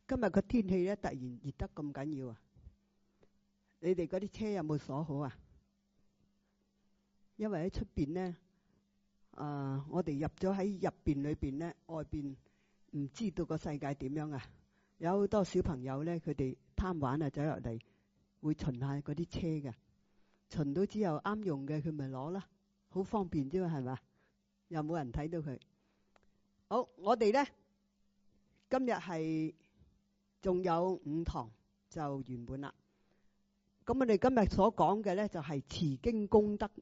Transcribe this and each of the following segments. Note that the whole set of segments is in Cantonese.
今日個天氣咧突然熱得咁緊要啊！你哋嗰啲車有冇鎖好啊？因為喺出邊咧，我哋入咗喺入邊裏邊咧，外邊唔知道個世界點樣啊！有好多小朋友咧，佢哋貪玩啊，走入嚟會巡下嗰啲車嘅，巡到之後啱用嘅，佢咪攞啦，好方便啫嘛，係嘛？又冇人睇到佢。好，我哋咧今日係仲有5堂就完滿啦。咁我哋今日所講嘅咧就係持經功德。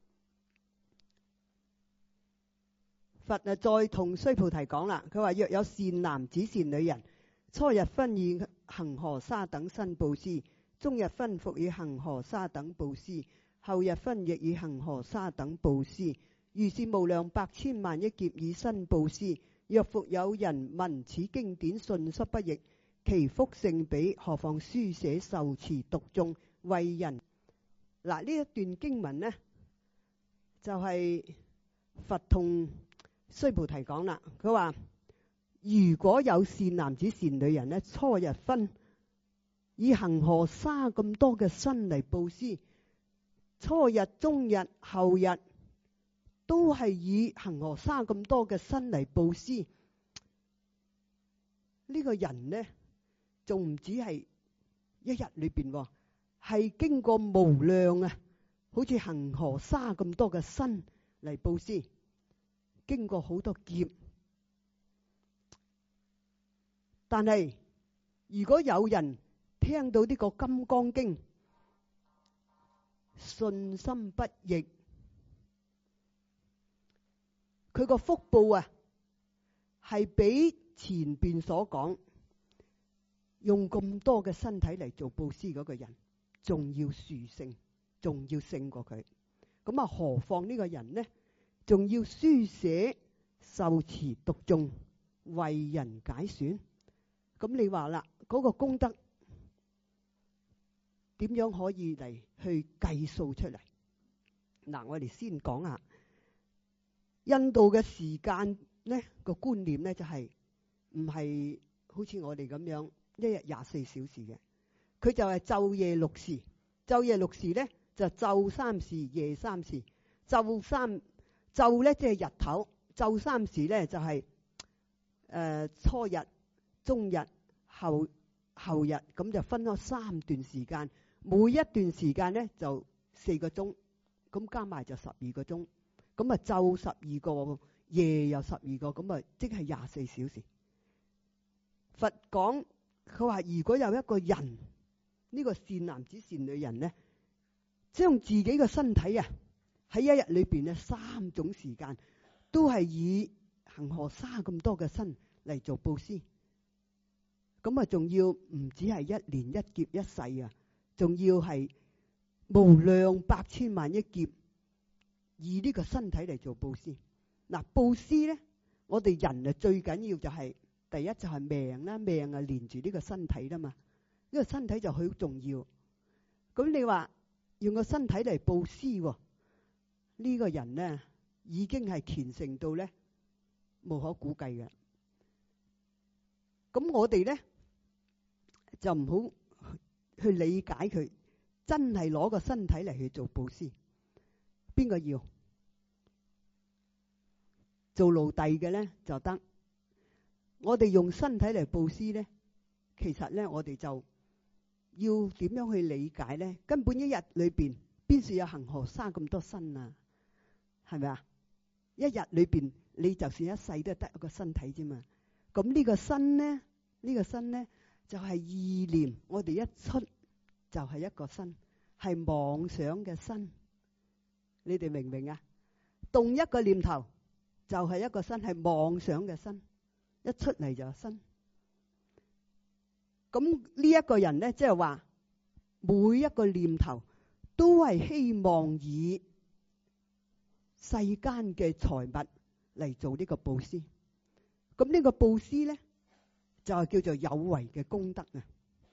佛啊再同須菩提講啦，佢話若有善男子善女人，初日分以恒河沙等身布施，中日分復以恒河沙等布施，後日分亦以恒河沙等布施，如是無量百千萬億劫以身布施。若復有人聞此經典信濕不逆，其福勝彼，何況書寫受持讀誦為人。嗱，呢一段經文呢，就係佛同須菩提講啦。佢話如果有善男子善女人呢，初日分以恒河沙咁多嘅身嚟布施，初日、中日、後日都係以恒河沙咁多嘅身嚟布施。呢個人呢，仲唔止係一日裏邊，係經過無量啊，好似恒河沙咁多嘅身嚟布施，經過好多劫。但係如果有人聽到呢個《金剛經》，信心不逆，佢個福報啊，係比前邊所講用咁多嘅身體嚟做布施嗰個人，仲要殊勝，仲要勝過佢。咁啊，何況呢個人呢，仲要書寫受持讀誦為人解選。咁你話啦，嗰個功德點樣可以嚟去計數出嚟？嗱，我哋先講下印度嘅時間呢個觀念呢，就係唔係好似我哋咁樣一日24小時嘅，佢就係晝夜6時。晝夜6時呢，就晝3時夜3時。晝呢即係日頭，晝3時呢就係初日、中日、後日，咁就分咗3段時間，每一段時間呢就4個鐘，咁加埋就12個鐘，咁啊晝12個，夜又12個，咁啊即係24小時。佛講佢話，如果有一個人，呢個善男子善女人呢，將自己嘅身體啊喺一日裏邊呢3種時間都係以恒河沙咁多嘅身嚟做布施，咁啊仲要唔止係1年1劫1世啊，仲要係無量百千萬億劫以呢個身體嚟做布施。嗱，布施呢，我哋人啊最緊要就係第一就係命啦，命啊連住呢個身體啦嘛，呢個身體就好重要。咁你話用個身體嚟布施，呢個人呢已經係虔誠到呢無可估計嘅。咁我哋呢就唔好去理解佢真係攞個身體嚟去做布施。邊個要做奴隸嘅呢就得。我哋用身體嚟布施呢，其實呢我哋就要點樣去理解呢？根本一日裏邊邊處有恒河沙咁多身啊？係咪啊？一日裏邊你就算一世都係得一個身體啫嘛。咁呢個身呢，就係意念，我哋一出就係一個身，係妄想嘅身。你哋明唔明啊？動一個念頭就係一個身，係妄想嘅身，一出嚟就係身。咁呢一個人呢，即係話每一個念頭都係希望以世間嘅財物嚟做呢個布施。咁呢個布施呢，就係叫做有為嘅功德啊。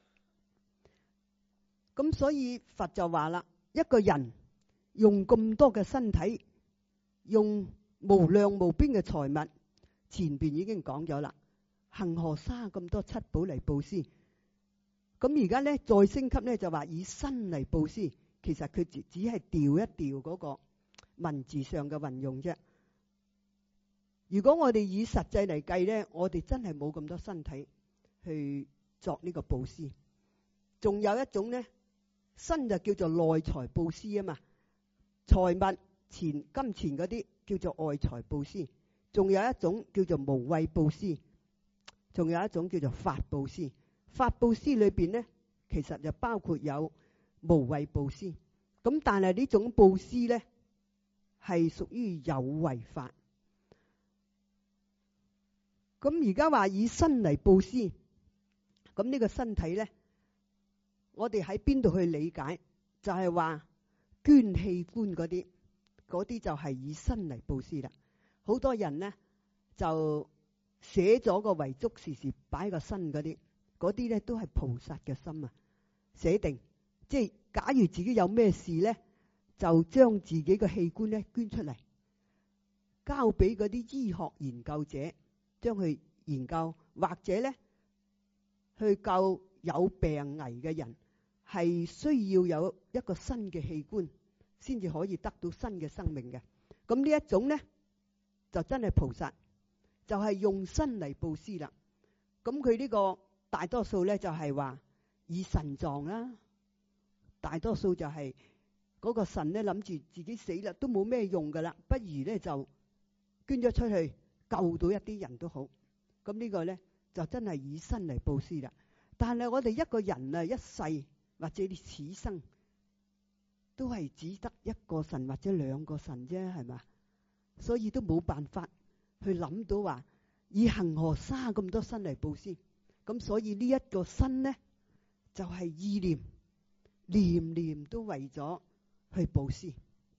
咁所以佛就話啦，一個人用咁多嘅身體，用無量無邊嘅財物，前邊已經講咗啦， 恆河沙咁多七寶嚟布施。咁而家咧再升級咧就話以身嚟布施，其實佢只係調一調嗰個文字上嘅運用啫。如果我哋以實際嚟計咧，我哋真係冇咁多身體去作呢個布施。仲有一種咧，身就叫做內財布施啊嘛，財物金錢嗰啲叫做外財布施。仲有一種叫做無畏布施，仲有一種叫做法布施。法布施裏邊咧，其實就包括有無畏布施。咁但係呢種布施咧，係屬於有為法。咁而家話以身嚟布施，咁呢個身體咧，我哋喺邊度去理解？就係話捐器官嗰啲就係以身嚟布施啦。好多人咧就寫咗個遺囑，時時擺個身嗰啲咧都係菩薩嘅心啊！寫定，即係假如自己有咩事咧，就將自己嘅器官咧捐出嚟，交俾嗰啲醫學研究者，將佢研究，或者咧去救有病危嘅人，係需要有一個新嘅器官，先至可以得到新嘅生命嘅。咁呢一種咧，就真係菩薩，就係用身嚟布施啦。咁佢呢個大多數咧就係話以腎臟啦，大多數就係嗰個腎咧諗住自己死啦，都冇咩用噶啦，不如咧就捐咗出去，救到一啲人都好。咁呢個咧就真係以身嚟布施啦。但係我哋一個人啊，一世或者你此生都係只得一個腎或者兩個腎啫，係嘛？所以都冇辦法去諗到話以恆河沙咁多身嚟布施。咁所以呢一個身呢，就係意念，念念都為咗去布施。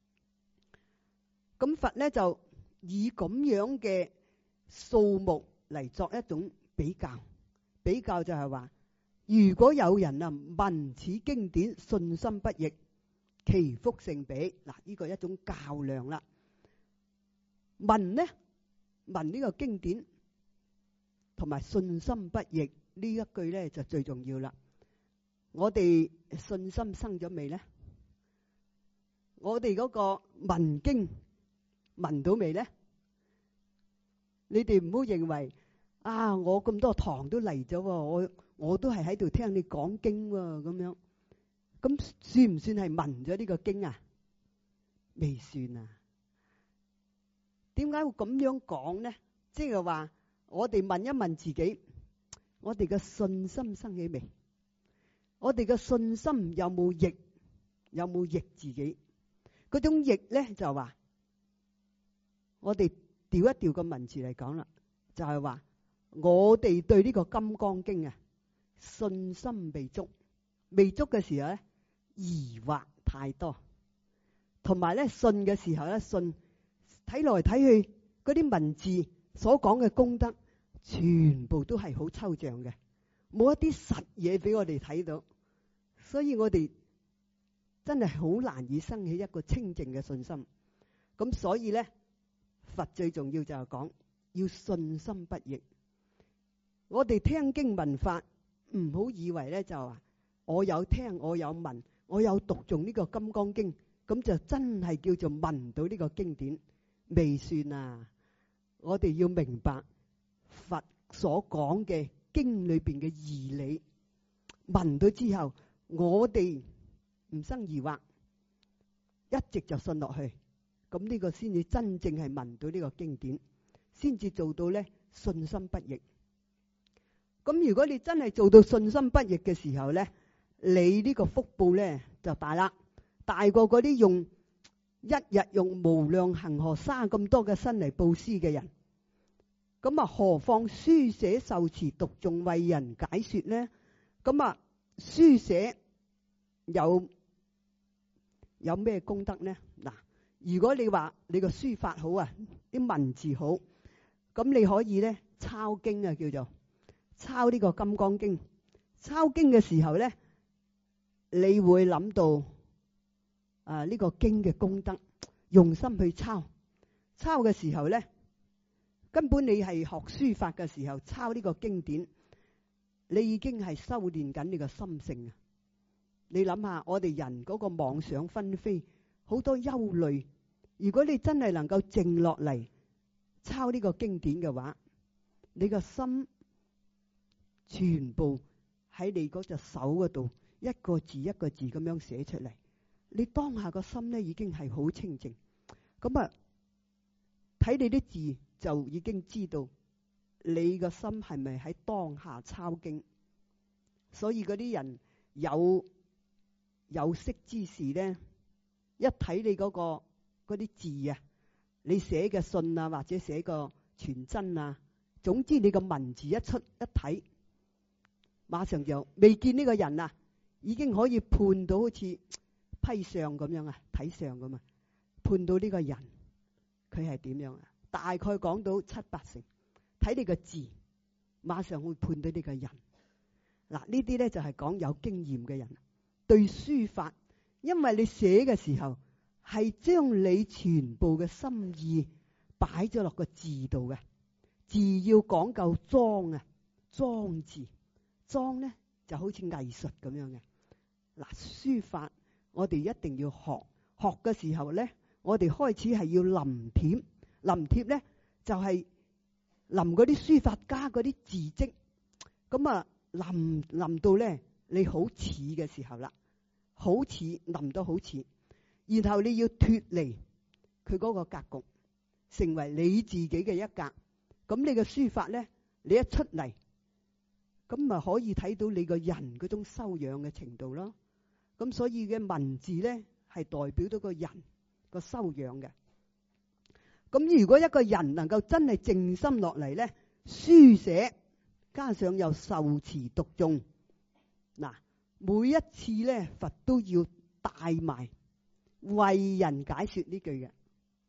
咁佛呢，就以咁樣嘅數目嚟作一種比較，比較就係話，如果有人啊聞此經典，信心不逆，其福勝彼。嗱，呢個一種較量啦。聞呢個經典同埋信心不逆呢一句咧就最重要啦。我哋信心生咗未咧？我哋嗰個聞經聞到未咧？你哋唔好認為啊，我咁多堂都嚟咗，我都係喺度聽你講經喎，咁樣，咁算唔算係聞咗呢個經啊？未算啊。點解會咁樣講呢？即係話我哋問一問自己，我哋嘅信心生起未？我哋嘅信心有冇逆？有冇逆自己？嗰種逆咧就話，我哋調一調個文字嚟講啦，就係話我哋對呢個金剛經啊，信心未足，未足嘅時候咧，疑惑太多，同埋咧信嘅時候咧，信睇來睇去嗰啲文字所講嘅功德，全部都係好抽象嘅，冇一啲實嘢俾我哋睇到，所以我哋真係好難以生起一個清淨嘅信心。咁所以咧，佛最重要就係講要信心不逆。我哋聽經聞法，唔好以為咧就話我有聽，我有聞，我有讀誦呢個金剛經，咁就真係叫做聞到呢個經典。未算啊！我哋要明白佛所講嘅經裏邊嘅義理，聞到之後，我哋唔生疑惑，一直就信落去，咁呢個先至真正係聞到呢個經典，先至做到咧信心不逆。咁如果你真係做到信心不逆嘅時候咧，你呢個福報咧就大啦，大過嗰啲用一日用無量恆河沙咁多嘅身嚟布施嘅人。咁啊，何況書寫受持讀誦為人解說呢？咁啊，書寫有咩功德呢？嗱，如果你話你個書法好啊，啲文字好，咁你可以咧抄經啊，叫做抄呢個金剛經。抄經嘅時候咧，你會諗到呢個經嘅功德，用心去抄。抄嘅時候咧， 根本你係學書法嘅時候抄呢個經典，你已經係修煉緊你個心性啊！你諗下，我哋人嗰個妄想紛飛，好多憂慮。如果你真係能夠靜落嚟抄呢個經典嘅話，你個心全部喺你嗰隻手嗰度，一個字一個字咁樣寫出嚟。你當下個心咧已經係好清靜。咁啊，睇你啲字就已經知道你個心係咪喺當下抄經。所以嗰啲人有識之士咧，一睇你嗰啲字啊，你寫嘅信啊，或者寫個傳真啊，總之你個文字一出一睇，馬上就未見呢個人啊，已經可以判到好似批相咁樣啊，睇相咁啊，判到呢個人佢係點樣啊？大概講到7、8成，睇你個字，馬上會判到呢個人。嗱，呢啲咧就係講有經驗嘅人對書法，因為你寫嘅時候係將你全部嘅心意擺咗落個字度嘅，字要講究莊啊，莊字，莊咧就好似藝術咁樣嘅。嗱，書法我哋一定要學嘅時候咧，我哋開始係要臨帖，臨帖咧就係臨嗰啲書法家嗰啲字跡，咁啊臨到咧你好似嘅時候啦，好似臨到好似，然後你要脫離佢嗰個格局，成為你自己嘅一格。咁你嘅書法咧，你一出嚟，咁咪可以睇到你個人嗰種修養嘅程度咯。咁所以嘅文字咧係代表到個人個修養嘅。咁如果一個人能夠真係靜心落嚟咧，書寫加上又受持讀誦，嗱，每一次咧佛都要帶埋為人解說呢句嘅，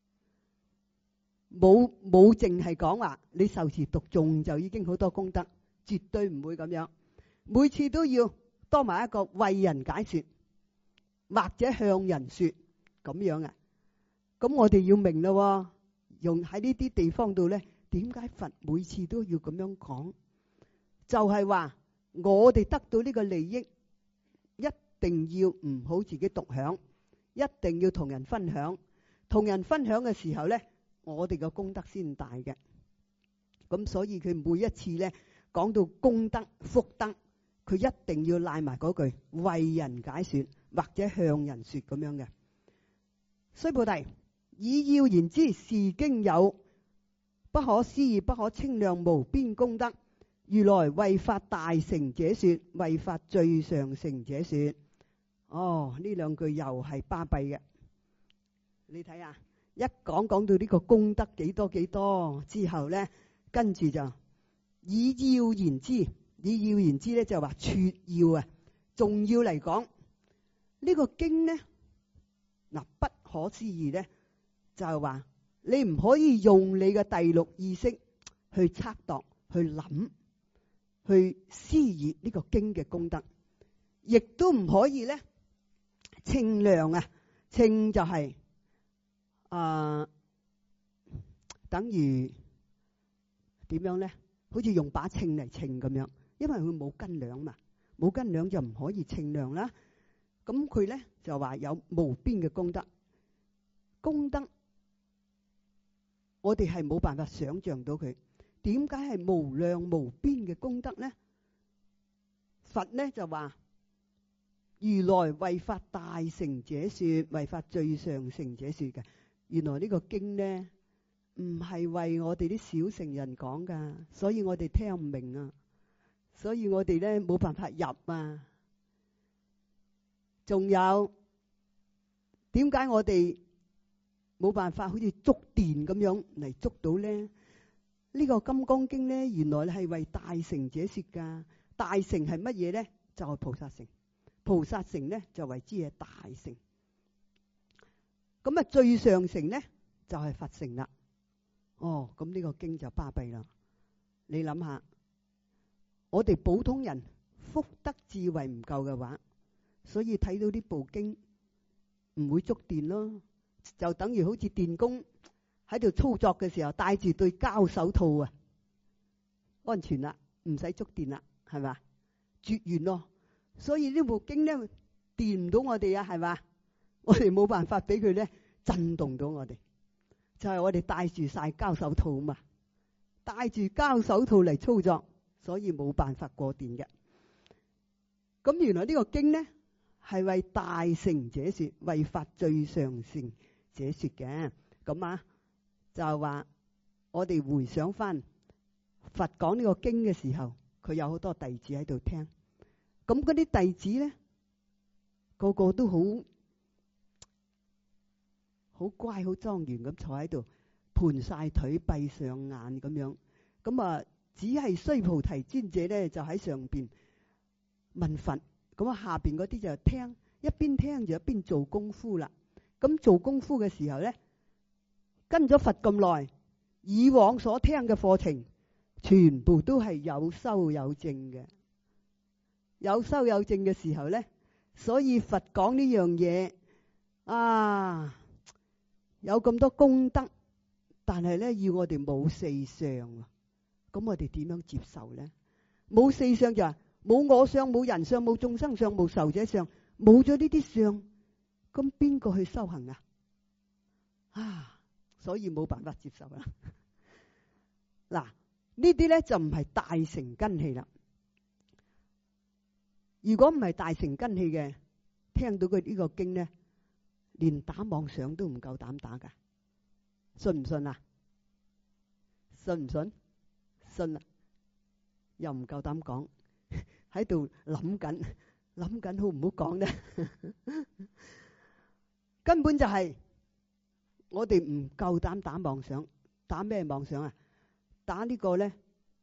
冇淨係講話你受持讀誦就已經好多功德，絕對唔會咁樣。每次都要多埋一個為人解說，或者向人說咁樣啊。咁我哋要明咯，用喺呢啲地方度咧，點解佛每次都要咁樣講？就係話我哋得到呢個利益，一定要唔好自己獨享，一定要同人分享。同人分享嘅時候咧，我哋嘅功德先大嘅。咁所以佢每一次咧講到功德福德，佢一定要賴埋嗰句為人解說或者向人說咁樣嘅。須菩提，以要言之，是經有不可思議、不可稱量、無邊功德。如來為發大成者說，為發最上乘者說。哦，呢兩句又係巴閉嘅。你睇下，一講到呢個功德幾多之後咧，跟住就以要言之，以要言之咧就話撮要啊，仲要嚟講呢個經咧，嗱，不可思議咧就係話你唔可以用你嘅第六意識去測度、去諗、去思議呢個經嘅功德，亦都唔可以咧稱量啊，稱就係等於點樣咧？好似用把秤嚟稱咁樣，因為佢冇斤兩嘛，冇斤兩就唔可以稱量啦。咁佢咧就話有無邊嘅功德，功德我哋係冇辦法想象到佢點解係無量無邊嘅功德咧？佛咧就話如來為發大成者說，為發最上乘者說嘅。原來呢個經咧唔係為我哋啲小乘人講噶，所以我哋聽唔明啊，所以我哋咧冇辦法入啊。仲有點解我哋冇辦法好似觸電咁樣嚟捉到咧？呢個金剛經咧原來係為大成者說噶。大成係乜嘢咧？就係菩薩成。菩薩成咧就為之係大成。咁啊最上乘咧就係佛成啦。哦，咁呢個經就巴閉啦。你諗下，我哋普通人福德智慧唔夠嘅話，所以睇到呢部經唔會觸電咯，就等於好似電工喺度操作嘅時候戴住對膠手套啊，安全啦，唔使觸電啦，係嘛？絕緣咯，所以呢部經咧電唔到我哋啊，係嘛？我哋冇辦法俾佢咧震動到我哋，就係我哋戴住晒膠手套啊嘛，戴住膠手套嚟操作，所以冇辦法過電嘅。咁原來呢個經咧係為大乘者說，為發最上乘者說嘅。咁啊就係話我哋回想翻佛講呢個經嘅時候，佢有好多弟子喺度聽，咁嗰啲弟子咧個個都好乖好莊嚴咁坐喺度，盤晒腿閉上眼咁樣。咁啊只係須菩提尊者咧就喺上邊問佛，咁啊下邊嗰啲就聽，一邊聽就一邊做功夫啦。咁做功夫嘅時候咧，跟咗佛咁耐，以往所聽嘅課程全部都係有修有證嘅。有修有證嘅時候咧，所以佛講呢樣嘢啊，有咁多功德，但係咧要我哋冇四相，咁我哋點樣接受咧？冇四相就係冇我相、冇人相、冇眾生相、冇壽者相，冇咗呢啲相，咁邊個去修行啊？所以冇辦法接受啦。嗱，呢啲咧就唔係大乘根器啦。如果唔係大乘根器嘅，聽到佢呢個經咧，連打妄想都唔夠膽打噶，信唔信啊？信唔信？信啦，又唔夠膽講，喺度諗緊好唔好講咧？根本就係我哋唔夠膽打妄想。打咩妄想啊？打呢個咧，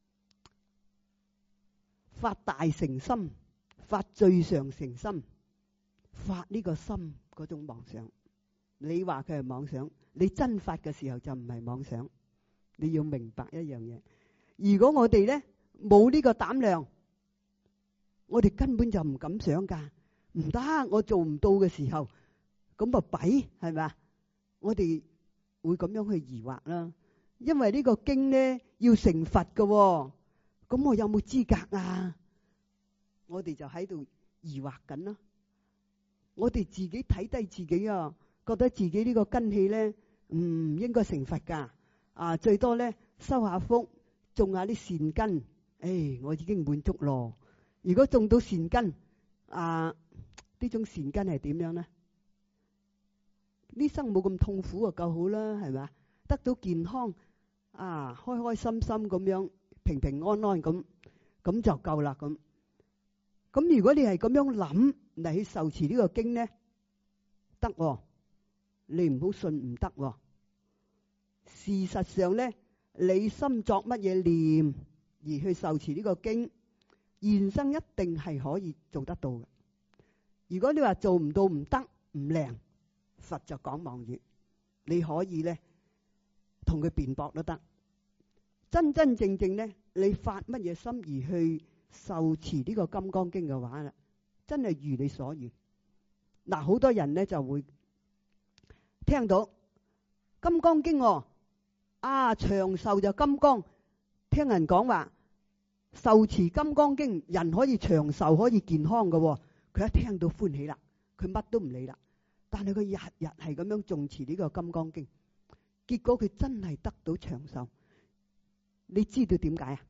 發大乘心，發最上乘心，發呢個心嗰種妄想。你話佢係妄想，你真發嘅時候就唔係妄想。你要明白一樣嘢，如果我哋咧冇呢個膽量，我哋根本就唔敢想噶。唔得，我做唔到嘅時候，咁咪弊，係咪啊？我哋會咁樣去疑惑啦。因為呢個經咧要成佛嘅，咁我有冇資格啊？我哋就喺度疑惑緊啦。我哋自己睇低自己啊，覺得自己呢個根器咧唔應該成佛噶。啊，最多咧收下福，種下啲善根，我已經滿足咯。如果種到善根，呢種善根係點樣咧？呢生冇咁痛苦就夠好啦，係咪？得到健康，開開心心咁樣，平平安安咁就夠啦。咁如果你係咁樣諗嚟去受持呢個經咧，得喎，你唔好信唔得喎。事實上咧，你心作乜嘢念而去受持呢個經，現生一定係可以做得到嘅。如果你話做唔到唔得唔靈，佛就講妄語，你可以咧同佢辯駁都得。真真正正咧，你發乜嘢心而去受持呢個金剛經嘅話啦，真係如你所願。嗱，好多人咧就會聽到金剛經長壽就金剛，聽人講話受持金剛經，人可以長壽，可以健康嘅。佢一聽到歡喜啦，佢乜都唔理啦。但係佢日日係咁樣誦持呢個金剛經，結果佢真係得到長壽。你知道點解啊？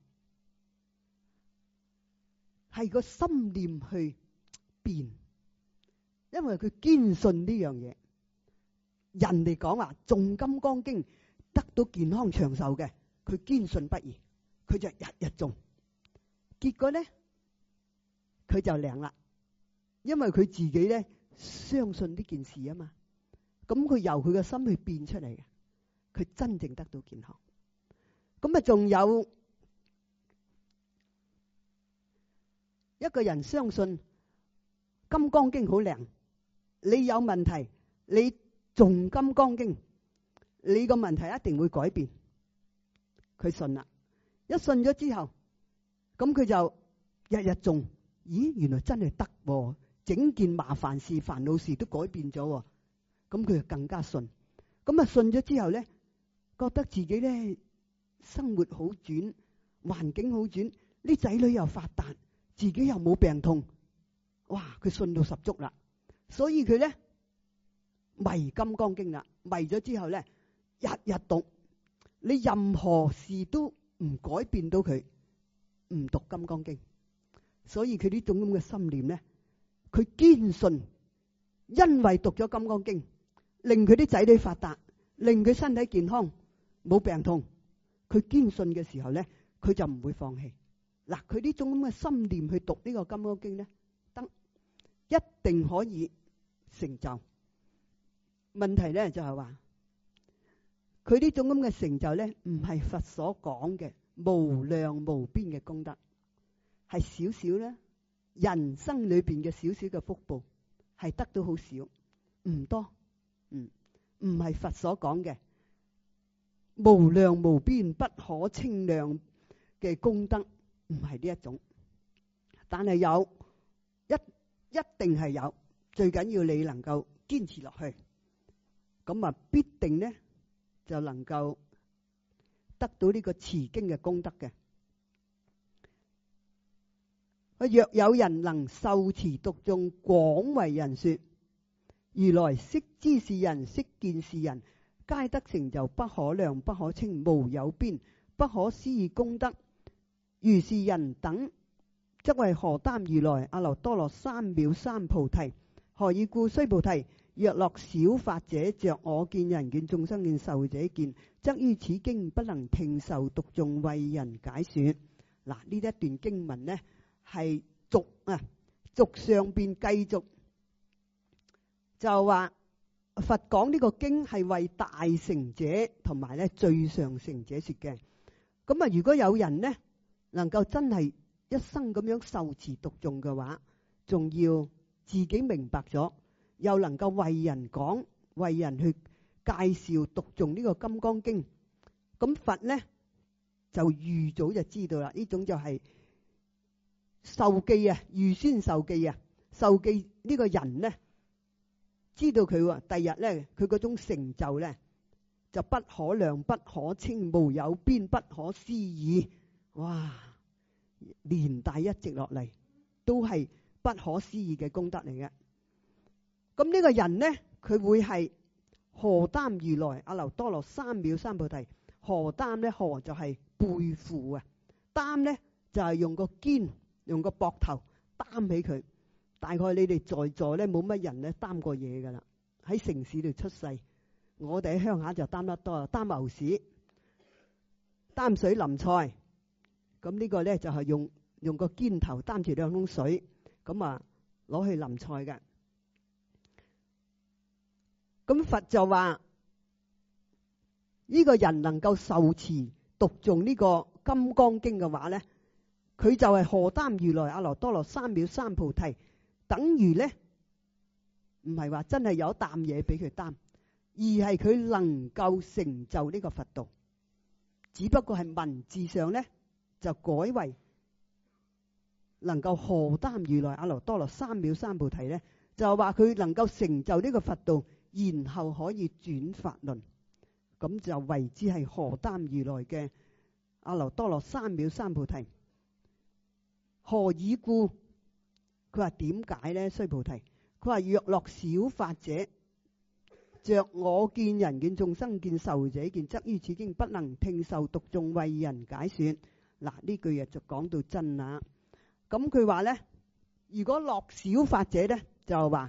係個心念去變，因為佢堅信呢樣嘢。人哋講話誦金剛經得到健康長壽嘅，佢堅信不疑，佢就日日誦。結果咧，佢就靈啦，因為佢自己咧相信呢件事啊嘛。咁佢由佢嘅心去變出嚟嘅，佢真正得到健康。咁啊，仲有一個人相信金剛經好靈，你有問題，你誦金剛經，你個問題一定會改變。佢信啦，一信咗之後，咁佢就日日誦。咦，原來真係得喎，整件麻煩事、煩惱事都改變咗喎。咁佢就更加信。咁啊，信咗之後咧， 覺得自己咧生活好轉，環境好轉，啲仔女又發達，自己又冇病痛，哇！佢信到十足啦，所以佢咧迷金剛經啦，迷咗之後咧日日讀，你任何事都唔改變到佢唔讀金剛經，所以佢呢種咁嘅心念咧，佢堅信，因為讀咗金剛經，令佢啲仔女發達，令佢身體健康，冇病痛，佢堅信嘅時候咧，佢就唔會放棄。嗱，佢呢種咁嘅心念去讀呢個金剛經咧，得一定可以成就。問題咧就係話，佢呢種咁嘅成就咧，唔係佛所講嘅無量無邊嘅功德，係少少咧，人生裏邊嘅少少嘅福報，係得到好少，唔多，唔係佛所講嘅無量無邊不可稱量嘅功德，唔係呢一種，但係有一定係有，最緊要你能夠堅持落去，咁啊必定咧就能夠得到呢個持經嘅功德嘅。若有人能受持讀誦，廣為人說，如來悉知是人，悉見是人，皆得成就不可量不可稱無有邊不可思議功德。如是人等，則為何擔如來阿耨多羅三藐三菩提？何以故？須菩提，若樂小法者，着我見、人見、眾生見、壽者見，則於此經不能聽受讀誦為人解說。嗱，呢一段經文呢係續上邊繼續就話佛講呢個經係為大乘者同埋咧最上乘者說嘅。咁啊，如果有人呢能夠真係一生咁樣受持讀誦嘅話，仲要自己明白咗，又能夠為人講、為人去介紹讀誦呢個金剛經，咁佛呢就預早就知道啦。呢種就係受記啊，預先受記啊。受記呢個人呢，知道佢第日呢，佢嗰種成就呢，就不可量、不可稱、無有邊、不可思議。哇！連帶一直落嚟，都係不可思議嘅功德嚟嘅。咁呢個人呢，佢會係何擔如來阿耨多羅三藐三菩提？何擔呢？何就係背負啊，擔呢就係用個肩、用個膊頭擔起佢。大概你哋在座呢，冇乜人呢擔過嘢噶啦。喺城市度出世，我哋喺鄉下就擔得多，擔牛屎、擔水淋菜。咁呢個咧就係用個肩頭擔住兩桶水，咁啊攞去淋菜嘅。咁佛就話呢個人能夠受持讀誦呢個金剛經嘅話咧，佢就係何擔如來阿耨多羅三藐三菩提，等於咧唔係話真係有一擔嘢俾佢擔，而係佢能夠成就呢個佛道，只不過係文字上咧就改為能夠何擔如來阿耨多羅三藐三菩提咧，就係話佢能夠成就呢個佛道，然後可以轉法輪，咁就為之係何擔如來嘅阿耨多羅三藐三菩提。何以故？佢話點解咧？須菩提，佢話若樂小法者，着我見、人見、眾生見、壽者見，則於此經不能聽受讀誦為人解說。嗱，呢句嘢就講到真啦。咁佢話咧，如果樂小法者咧，就話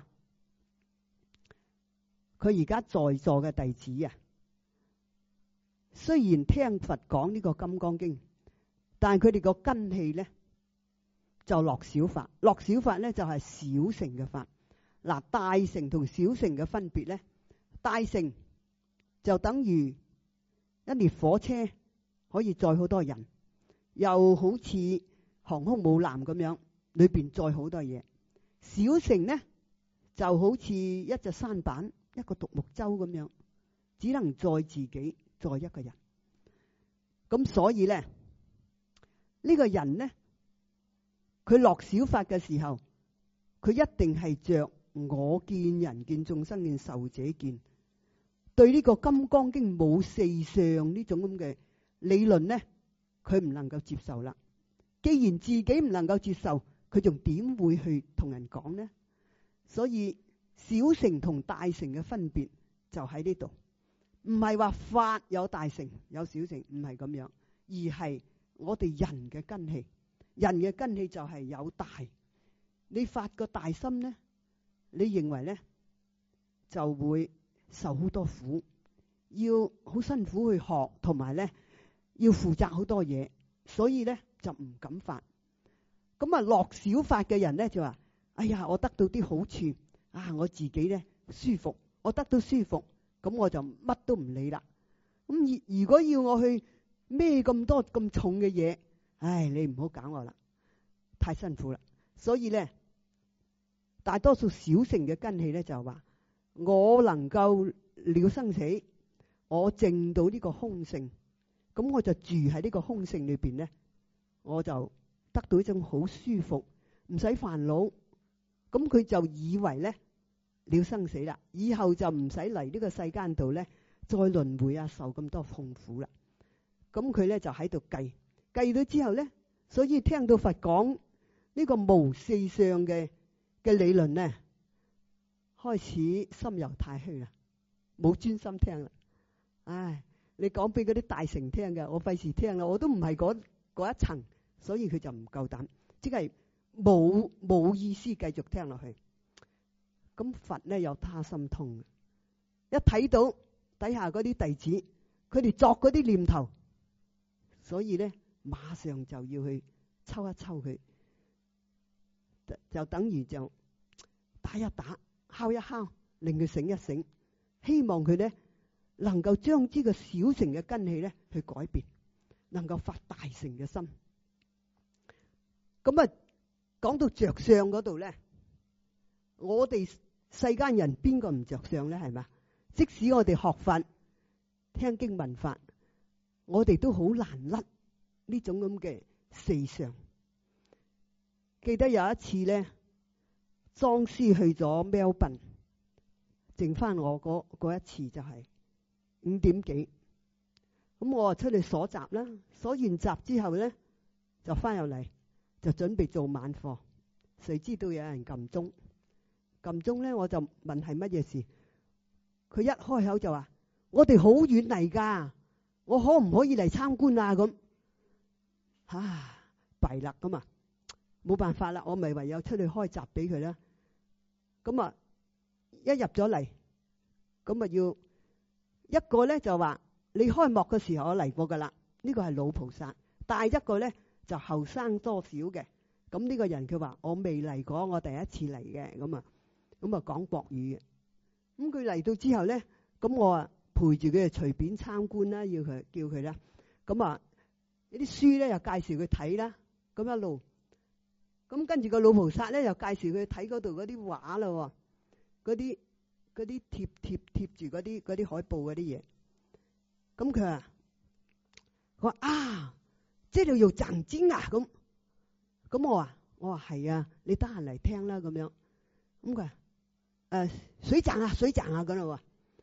佢而家在座嘅弟子啊，雖然聽佛講呢個金剛經，但係佢哋個根器咧就樂小法。樂小法咧就係小乘嘅法。嗱，大乘同小乘嘅分別咧，大乘就等於一列火車可以載好多人，又好似航空母艦咁樣，裏邊載好多嘢。小乘呢就好似一隻舢板、一個獨木舟咁樣，只能載自己，載一個人。咁所以咧，呢個人呢，佢樂小法嘅時候，佢一定係着我見、人見、眾生見、壽者見， 對呢個《金剛經》冇四相呢種咁嘅理論呢，佢唔能夠接受啦。既然自己唔能夠接受，佢仲點會去同人講呢？所以小乘同大乘嘅分別就喺呢度，唔係話法有大乘有小乘，唔係咁樣，而係我哋人嘅根器。人嘅根器就係有大，你發個大心呢，你認為呢就會受好多苦，要好辛苦去學，同埋呢要負責好多嘢，所以呢就唔敢發。咁啊落小法嘅人呢就話：哎呀，我得到啲好處啊，我自己呢舒服，我得到舒服，咁我就乜都唔理啦。咁如果要我去孭咁多咁重嘅嘢，唉，你唔好搞我啦，太辛苦啦。所以呢，大多數小乘嘅根器呢就話：我能夠了生死，我證到呢個空性，咁我就住喺呢個空性裏邊呢，我就得到一種好舒服，唔使煩惱。咁佢就以為呢了生死啦，以後就唔使嚟呢個世間度呢再輪迴啊，受咁多痛苦啦。咁佢呢就喺度計到之後呢，所以聽到佛講呢個無四相嘅理論呢，開始心由太虛啦，冇專心聽啦。唉，你講俾嗰啲大乘聽嘅，我費事聽啦，我都唔係嗰一層，所以佢就唔夠膽，即係冇意思繼續聽落去。咁佛呢有他心通，一睇到底下嗰啲弟子，佢哋作嗰啲念頭，所以呢馬上就要去抽一抽佢，就等於就打一打，敲一敲，令佢醒一醒，希望佢呢能夠將呢個小乘嘅根器呢去改變，能夠發大乘嘅心。咁啊，講到着相嗰度呢，我哋世間人邊個唔着相呢？係嘛？即使我哋學法、聽經聞法，我哋都好難甩呢種咁嘅四相。記得有一次呢，莊師去咗 Melbourne，剩翻我嗰一次就係5點幾，咁我出去鎖閘啦，鎖完閘之後呢，就翻入嚟，就準備做晚課，誰知道有人撳鐘呢，我就問係乜嘢事，佢一開口就話：我哋好遠嚟噶，我可唔可以嚟參觀啊？咁弊啦，咁啊冇辦法啦，我咪唯有出去開閘俾佢啦。咁啊一入咗嚟，咁啊要一個呢就話：你開幕嘅時候我嚟過噶啦，呢個係老菩薩，帶一個呢就後生多少嘅。咁呢個人佢話：我未嚟過，我第一次嚟嘅。咁啊講國語嘅。咁佢嚟到之後呢，咁我啊陪住佢隨便參觀啦，叫佢啦。咁啊呢啲書呢又介紹佢睇啦，咁一路咁跟住個老菩薩呢又介紹佢睇嗰度嗰啲畫啦，嗰啲貼住嗰啲海報嗰啲嘢。咁佢話啊，即係要賺錢啊咁。咁我話係啊，你得閒嚟聽啦咁樣。咁佢話水賺啊咁啦。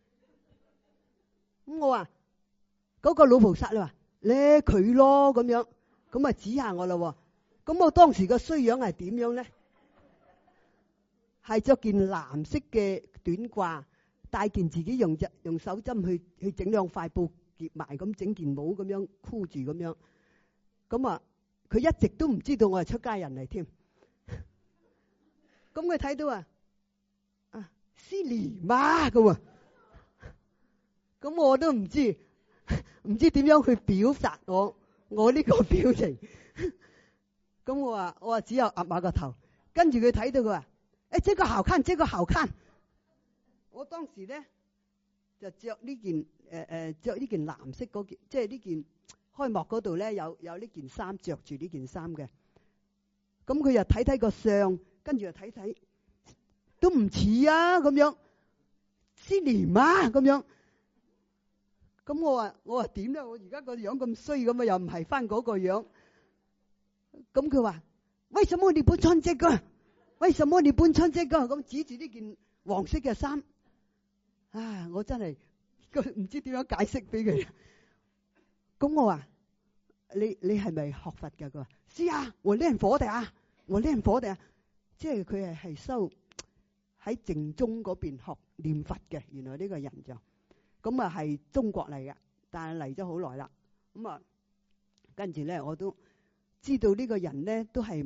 咁我話嗰個老菩薩話咧佢咯咁樣，咁啊指下我啦。咁我當時個衰樣係點樣咧？係着件藍色嘅短褂，帶件自己用手針去整兩塊布結埋，咁整件帽咁樣箍住咁樣。咁啊，佢一直都唔知道我係出家人嚟添。咁佢睇到斯尼媽咁啊，咁我都唔知點樣去表達我呢個表情。咁我話只有岌下個頭，跟住佢睇到佢話：這個好看，這個好看。我當時咧就着呢件藍色嗰件，即係呢件開幕嗰度咧有呢件衫，着住呢件衫嘅。咁佢又睇個相，跟住又睇都唔似啊咁樣，斯廉啊咁樣。咁我話點咧？我而家個樣咁衰咁啊，又唔係翻嗰個樣。咁佢話：為什麼你不穿這個？為什麼你不穿這個？咁指住呢件黃色嘅衫。我真係佢唔知點樣解釋俾佢。咁我話你係咪學佛㗎？佢話是啊，我念佛的啊，我念佛的啊。即係佢係修喺淨宗嗰邊學念佛嘅。原來呢個人就咁啊，係中國嚟嘅，但係嚟咗好耐啦。咁啊，跟住咧我都知道呢個人咧都係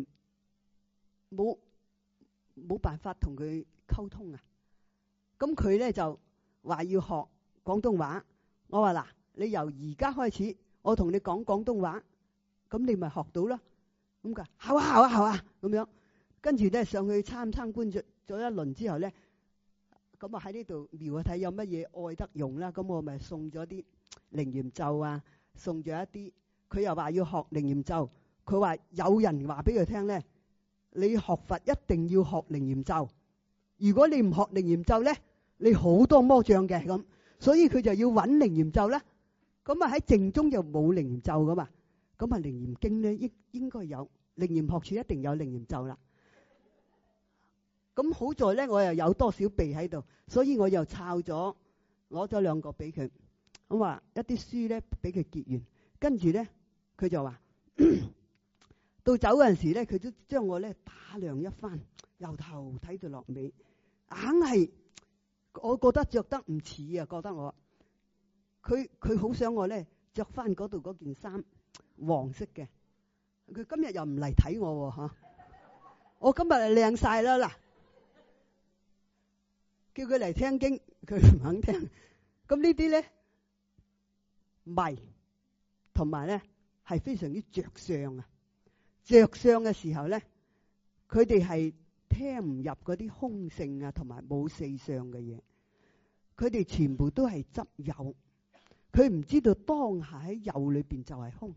冇辦法同佢溝通啊。咁佢咧就話要學廣東話。我話嗱，你由而家開始，我同你講廣東話，咁你咪學到咯。咁佢好啊咁樣。跟住咧上去參觀咗一輪之後咧，咁啊喺呢度瞄下睇有乜嘢愛得用啦。咁我咪送咗啲靈驗咒啊，送咗一啲。佢又話要學靈驗咒，佢話有人話俾佢聽咧，你學佛一定要學靈驗咒。如果你唔學靈驗咒咧，你好多魔障嘅咁，所以佢就要揾靈驗咒啦。咁啊喺淨宗就冇靈驗咒噶嘛，咁啊靈驗經咧應該有，靈驗學處一定有靈驗咒啦。咁好在咧，我又有多少備喺度，所以我又抄咗攞咗2個俾佢。咁話一啲書咧俾佢結完，跟住咧佢就話到走嗰陣時咧，佢都將我咧打量一番，由頭睇到落尾，硬係我覺得着得唔似啊，覺得我佢好想我咧着翻嗰度嗰件衫黃色嘅。佢今日又唔嚟睇我吓，我今日係靚晒啦嗱。叫佢嚟聽經，佢唔肯聽。咁呢啲咧迷同埋咧係非常之着相啊！着相嘅時候咧，佢哋係聽唔入嗰啲空性啊，同埋冇四相嘅嘢。佢哋全部都係執有，佢唔知道當下喺有裏邊就係空，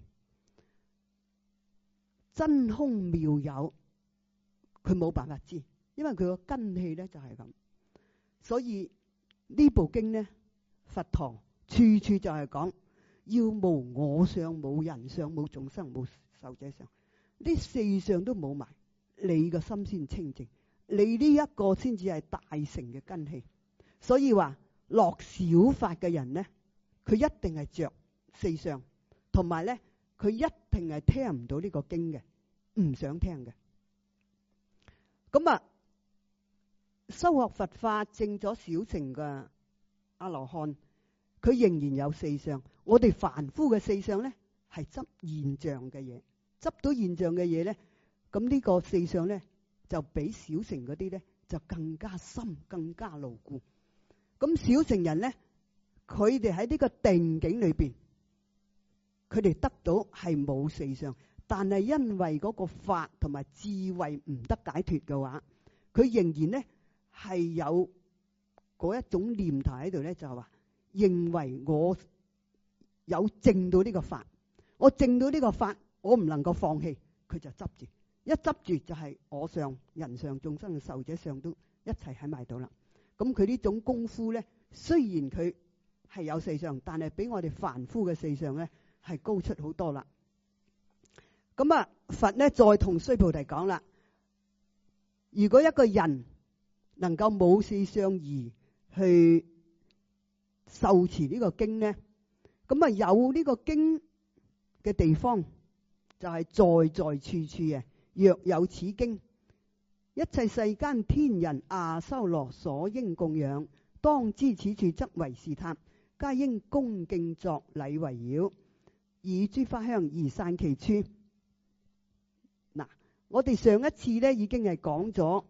真空妙有，佢冇辦法知，因為佢個根器咧就係咁。所以呢部經呢，佛堂處處就係講要無我相、冇人相、冇眾生、冇壽者相，呢四相都冇埋，你個心先清淨，你呢一個先至係大成嘅根器。所以話落小法嘅人呢，佢一定係着四相，同埋呢佢一定係聽唔到呢個經嘅，唔想聽嘅。咁啊，修學佛法證咗小乘嘅阿羅漢，佢仍然有四相。我哋凡夫嘅四相咧，係執現象嘅嘢，執到現象嘅嘢咧，咁呢個四相咧就比小乘嗰啲咧就更加深、更加牢固。咁小乘人咧，佢哋喺呢個定境裏邊，佢哋得到係冇四相，但係因為嗰個法同埋智慧唔得解脫嘅話，佢仍然咧係有嗰一種念頭喺度咧，就係話認為我有證到呢個法，我證到呢個法，我唔能夠放棄，佢就執住，一執住就係我相、人相、眾生嘅壽者相都一齊喺埋度啦。咁佢呢種功夫咧，雖然佢係有四相，但係比我哋凡夫嘅四相咧係高出好多啦。咁啊，佛咧再同須菩提講啦，如果一個人能夠冇四相而去受持呢個經呢，咁啊有呢個經嘅地方就係在在處處嘅。若有此經，一切世間天人阿修羅所應供養，當知此處則為是塔，皆應恭敬作禮圍繞，以諸花香而散其處。嗱，我哋上一次咧已經係講咗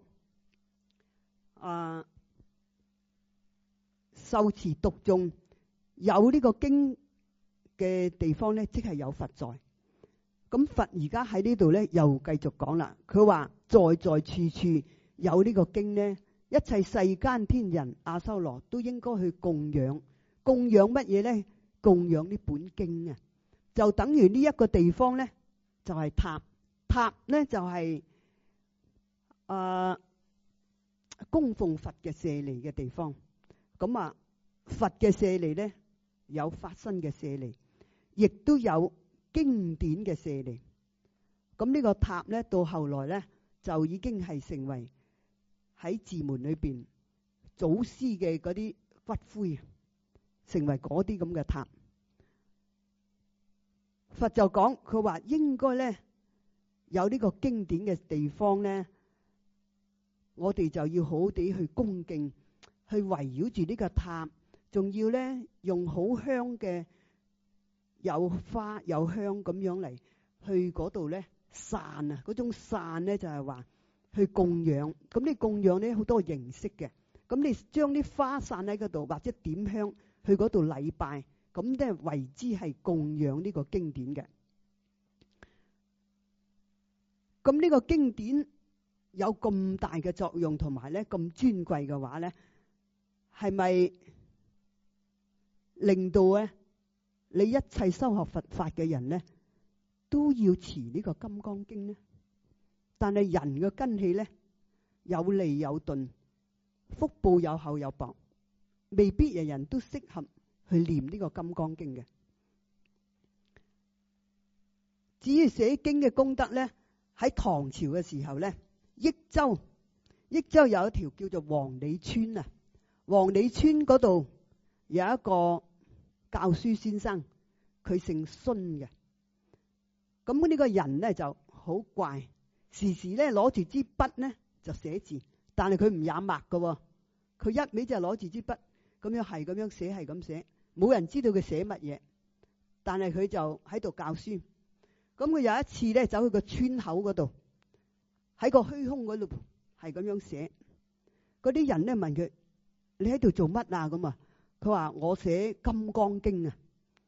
受持讀誦有呢個經嘅地方咧，即係有佛在。咁佛而家喺呢度咧，又繼續講啦。佢話在在處處有呢個經呢，一切世間天人阿修羅都應該去供養。供養乜嘢咧？供養呢本經啊，就等於呢一個地方咧，就係塔。塔咧就係供奉佛嘅舍利嘅地方。咁啊，佛嘅舍利咧有法身嘅舍利，亦都有經典嘅舍利。咁呢個塔咧到後來咧就已經係成為喺寺門裏邊祖師嘅嗰啲骨灰， 成為嗰啲咁嘅塔。佛就講佢話應該咧有呢個經典嘅地方咧，我哋就要好好地去恭敬，去圍繞住呢個塔，仲要咧用好香嘅有花有香咁樣嚟去嗰度咧散啊！嗰種散咧就係話去供養。咁你供養咧好多形式嘅，咁你將啲花散喺嗰度，或者點香去嗰度禮拜，咁即係為之係供養呢個經典嘅。咁呢個經典有咁大嘅作用，同埋咧咁尊貴嘅話咧，係咪令到咧你一切修學佛法嘅人咧都要持呢個金剛經呢？但係人嘅根器咧有利有鈍，福報有厚有薄，未必人人都適合去念呢個金剛經嘅。至於寫經嘅功德咧，喺唐朝嘅時候咧，益州有一條叫做黃里村啊。黃里村嗰度有一個教書先生，佢姓孫嘅。咁呢個人咧就好怪，時時咧攞住支筆咧就寫字，但係佢唔染墨㗎，佢一味就攞住支筆咁樣係咁樣寫，係咁寫，冇人知道佢寫乜嘢，但係佢就喺度教書。咁佢有一次咧走去個村口嗰度，喺個虛空嗰度係咁樣寫。嗰啲人咧問佢：你喺度做乜啊？咁啊，佢話我寫金剛經啊。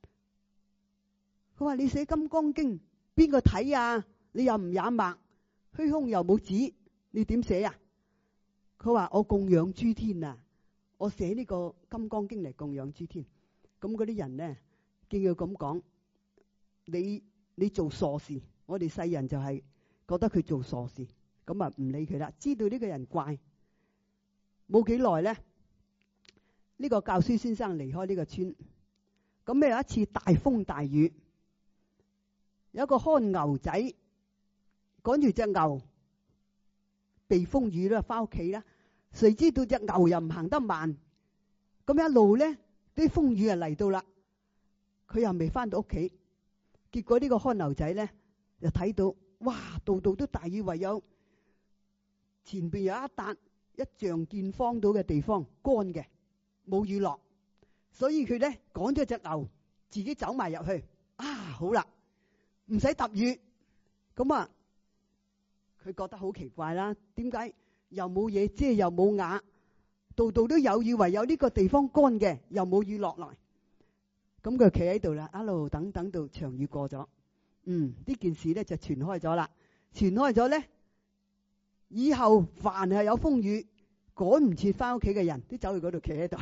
佢話你寫金剛經，邊個睇啊？你又唔染墨，虛空又冇紙，你點寫啊？佢話我供養諸天啊，我寫呢個金剛經嚟供養諸天。咁嗰啲人咧見佢咁講，你做傻事，我哋世人就係覺得佢做傻事，咁啊唔理佢啦。知道呢個人怪，冇幾耐咧，呢個教書先生離開呢個村。咁咧有一次大風大雨，有一個看牛仔趕住隻牛避風雨啦，翻屋企啦。誰知道隻牛又唔行得慢，咁一路咧啲風雨就嚟到啦，佢又未翻到屋企。結果呢個看牛仔咧就睇到，哇，度度都大雨，唯有前邊有一笪一丈見方到嘅地方乾嘅，冇雨落，所以佢咧趕咗隻牛自己走埋入去。啊，好啦，唔使揼雨。咁啊，佢覺得好奇怪啦，點解又冇嘢遮又冇瓦，度度都有雨，唯有呢個地方乾嘅，又冇雨落來。咁佢企喺度啦，一路等到場雨過咗，呢件事咧就傳開咗啦。傳開咗咧，以後凡係有風雨趕唔切翻屋企嘅人都走去嗰度企喺度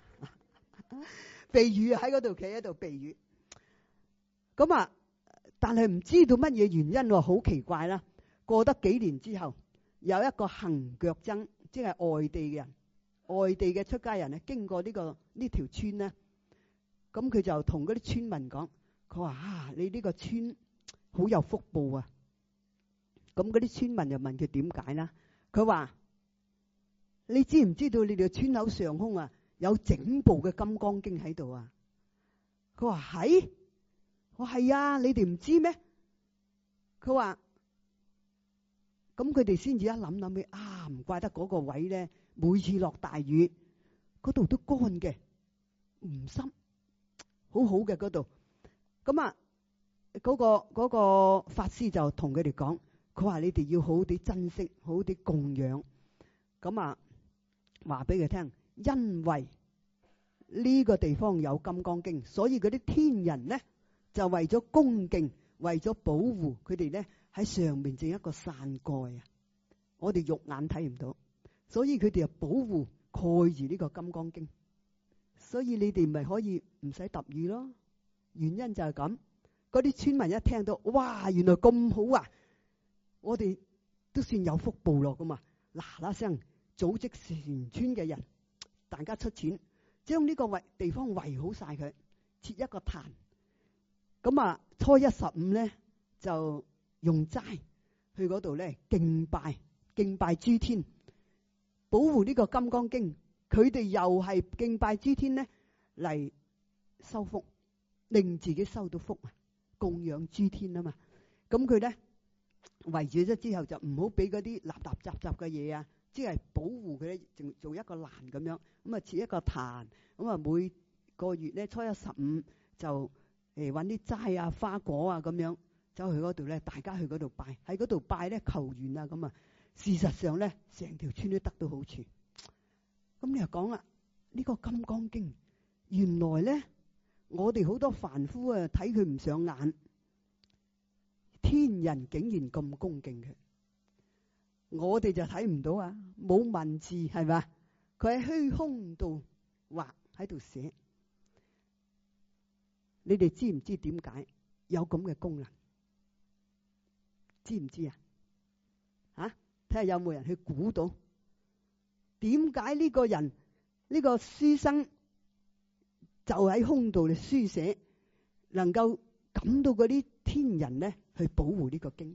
避雨，喺嗰度企喺度避雨。咁啊，但係唔知道乜嘢原因喎，好奇怪啦。過得幾年之後，有一個行腳僧，即係外地嘅人，外地嘅出家人咧，經過呢條村咧。咁佢就同嗰啲村民講，佢話啊，你呢個村好有福報啊！咁嗰啲村民就問佢點解啦？佢話：你知唔知道你哋村口上空啊有整部嘅金剛經喺度啊？佢話係，我係啊，你哋唔知咩？佢話咁佢哋先至一諗起啊，唔怪得嗰個位咧，每次落大雨，嗰度都乾嘅，唔濕。好好嘅嗰度，咁啊，嗰個法師就同佢哋講，佢話你哋要好好地珍惜，好好地供養。咁啊，話俾佢聽，因為呢個地方有金剛經，所以嗰啲天人咧就為咗恭敬，為咗保護佢哋咧喺上面整一個傘蓋啊。我哋肉眼睇唔到，所以佢哋就保護蓋住呢個金剛經。所以你哋咪可以唔使揼雨咯，原因就係咁。嗰啲村民一聽到，哇，原來咁好啊！我哋都算有福報咯，咁啊，嗱聲組織全村嘅人，大家出錢，將呢個地方圍好晒佢，設一個壇。咁啊，初一十五咧就用齋去嗰度咧敬拜諸天，保護呢個金剛經。佢哋又係敬拜諸天咧嚟收福，令自己收到福啊，供養諸天啊嘛。咁佢咧圍住咗之後，就唔好俾嗰啲立立雜雜嘅嘢啊，即係保護佢咧，淨做一個欄咁樣，咁啊設一個壇，咁啊每個月咧初一十五就搵啲齋啊花果啊咁樣走去嗰度咧，大家去嗰度拜，喺嗰度拜咧求願啊咁啊。事實上咧，成條村都得到好處。咁你又講啦，呢個金剛經原來咧，我哋好多凡夫啊睇佢唔上眼，天人竟然咁恭敬佢，我哋就睇唔到啊，冇文字係咪？佢喺虛空度畫喺度寫，你哋知唔知點解有咁嘅功能？知唔知啊？睇下有冇人去估到點解呢個人呢個書生就喺空度嚟書寫，能夠感到嗰啲天人咧去保護呢個經？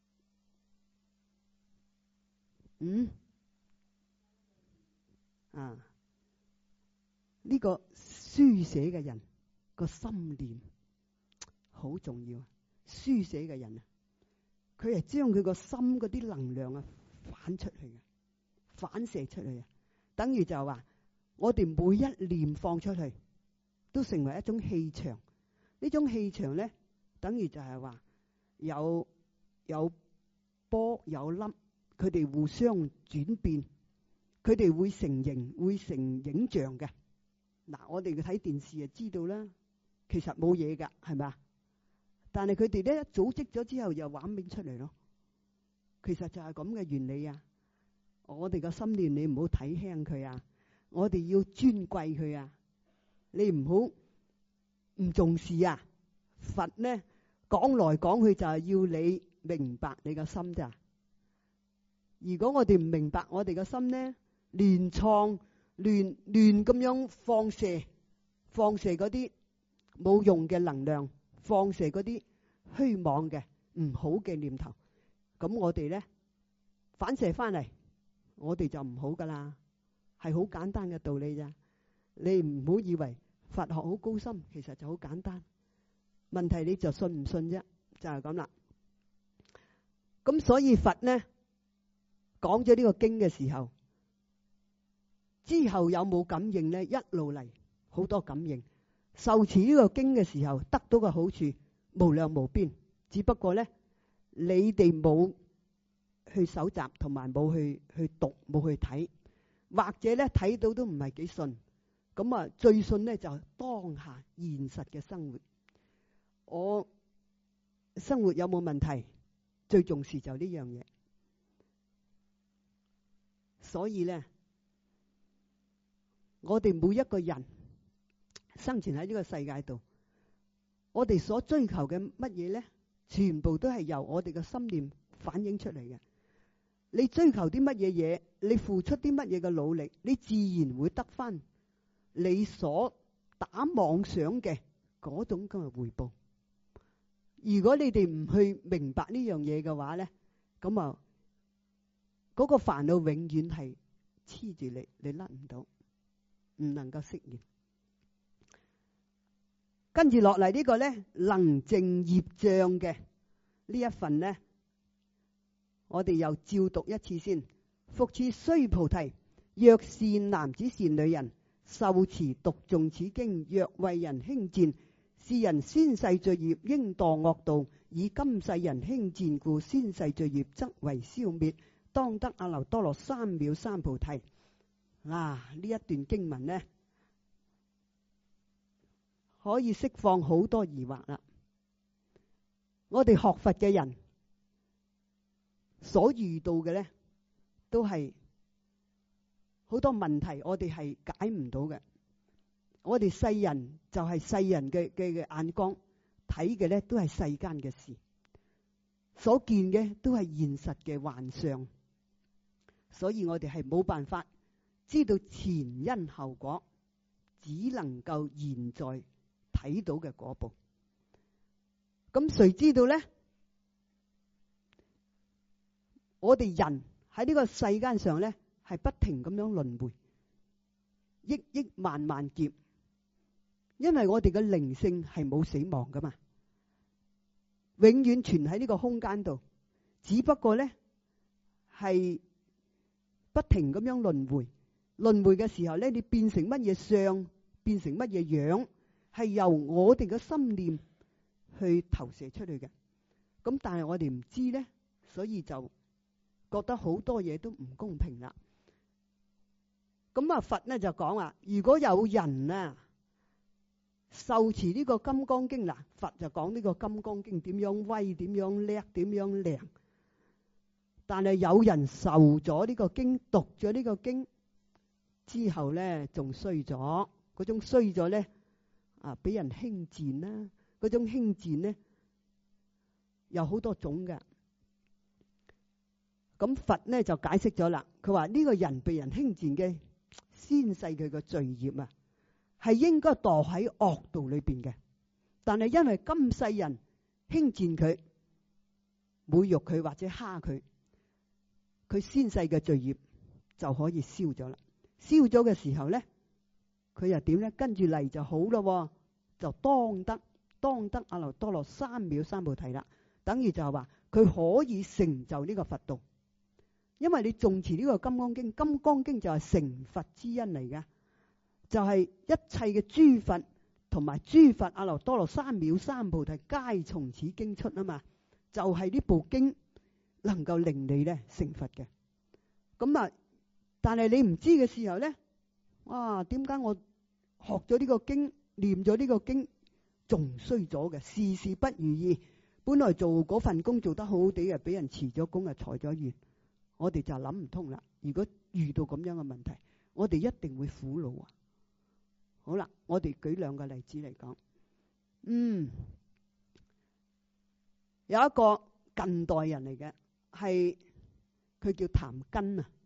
呢個書寫嘅人個心念好重要啊！書寫嘅人啊，佢係將佢個心嗰啲能量啊反出去嘅，反射出去啊，等於就係話我哋每一念放出去都成為一種氣場。呢種氣場咧，等於就係話有波有粒，佢哋互相轉變，佢哋會成形，會成影像嘅。嗱，我哋睇電視就知道啦，其實冇嘢噶，係咪啊？但係佢哋咧一組織咗之後，又畫面出嚟咯。其實就係咁嘅原理啊！我哋個心念，你唔好睇輕佢啊！我哋要尊貴佢啊！你唔好唔重視啊！佛咧講來講去就係要你明白你個心咋。如果我哋唔明白我哋個心咧，亂咁樣放射嗰啲冇用嘅能量，放射嗰啲虛妄嘅唔好嘅念頭，咁我哋咧反射翻嚟，我哋就唔好噶啦。係好簡單嘅道理咋。你唔好以為佛學好高深，其實就好簡單。問題你就信唔信啫，就係咁啦。咁所以佛咧講咗呢個經嘅時候，之後有冇感應咧？一路嚟好多感應。受持呢個經嘅時候得到嘅好處無量無邊，只不過咧你哋冇去搜集，同埋冇去讀，冇去睇，或者咧睇到都唔係幾信。咁啊最信咧就當下現實嘅生活。我生活有冇問題？最重視就呢樣嘢。所以咧，我哋每一個人生存喺呢個世界度，我哋所追求嘅乜嘢咧，全部都係由我哋嘅心念反映出嚟嘅。你追求啲乜嘢嘢，你付出啲乜嘢嘅努力，你自然會得翻你所打妄想嘅嗰種咁嘅回報。如果你哋唔去明白呢樣嘢嘅話咧，咁啊嗰個煩惱永遠係黐住你，你甩唔到，唔能夠釋然。跟住落嚟呢個咧，能淨業障嘅呢一份咧，我哋又照讀一次先。復次須菩提，若善男子善女人，受持讀誦此經，若為人輕賤，是人先世罪業應墮惡道，以今世人輕賤故，先世罪業則為消滅，當得阿耨多羅三藐三菩提。呢一段經文呢，可以釋放好多疑惑啦。我哋學佛嘅人所遇到嘅呢，都係好多問題，我哋係解唔到嘅。我哋世人就係世人嘅眼光睇嘅咧，都係世間嘅事，所見嘅都係現實嘅幻象，所以我哋係冇辦法知道前因後果，只能夠現在睇到嘅果報。咁誰知道咧？我哋人喺呢個世間上咧，係不停咁樣輪迴，億億萬萬劫。 因為我哋嘅靈性係冇死亡噶嘛，永遠存喺呢個空間度，只不過咧係不停咁樣輪迴。輪迴嘅時候咧，你變成乜嘢相，變成乜嘢樣，係由我哋嘅心念去投射出去嘅。咁但係我哋唔知咧，所以就覺得好多嘢都唔公平啦。咁啊，佛咧就講話，如果有人啊受持呢個金剛經啦，佛就講呢個金剛經點樣威，點樣叻，點樣靚。但係有人受咗呢個經，讀咗呢個經之後咧，仲衰咗。嗰種衰咗咧，俾人輕賤啦。嗰種輕賤咧，有好多種嘅。咁佛咧就解釋咗啦。佢話呢個人被人輕賤嘅先世佢嘅罪業啊，係應該墮喺惡道裏邊嘅。但係因為今世人輕賤佢、侮辱佢或者蝦佢，佢先世嘅罪業就可以消咗啦。消咗嘅時候咧，佢又點咧？跟住嚟就好咯，就當得阿耨多羅三藐三菩提啦。等於就係話佢可以成就呢個佛道，因為你重持呢個金剛經，金剛經就係成佛之因嚟嘅，就係一切嘅諸佛同埋諸佛阿耨多羅三藐三菩提皆從此經出啊嘛，就係呢部經能夠令你咧成佛嘅。咁啊，但係你唔知嘅時候咧，哇，點解我學咗呢個經，念咗呢個經，仲衰咗嘅，事事不如意。本來做嗰份工做得好好地，俾人辭咗工，裁咗員，我哋就諗唔通啦。如果遇到咁樣嘅問題，我哋一定會苦惱啊。好啦，我哋舉兩個例子嚟講。有一個近代人嚟嘅，係佢叫譚根啊。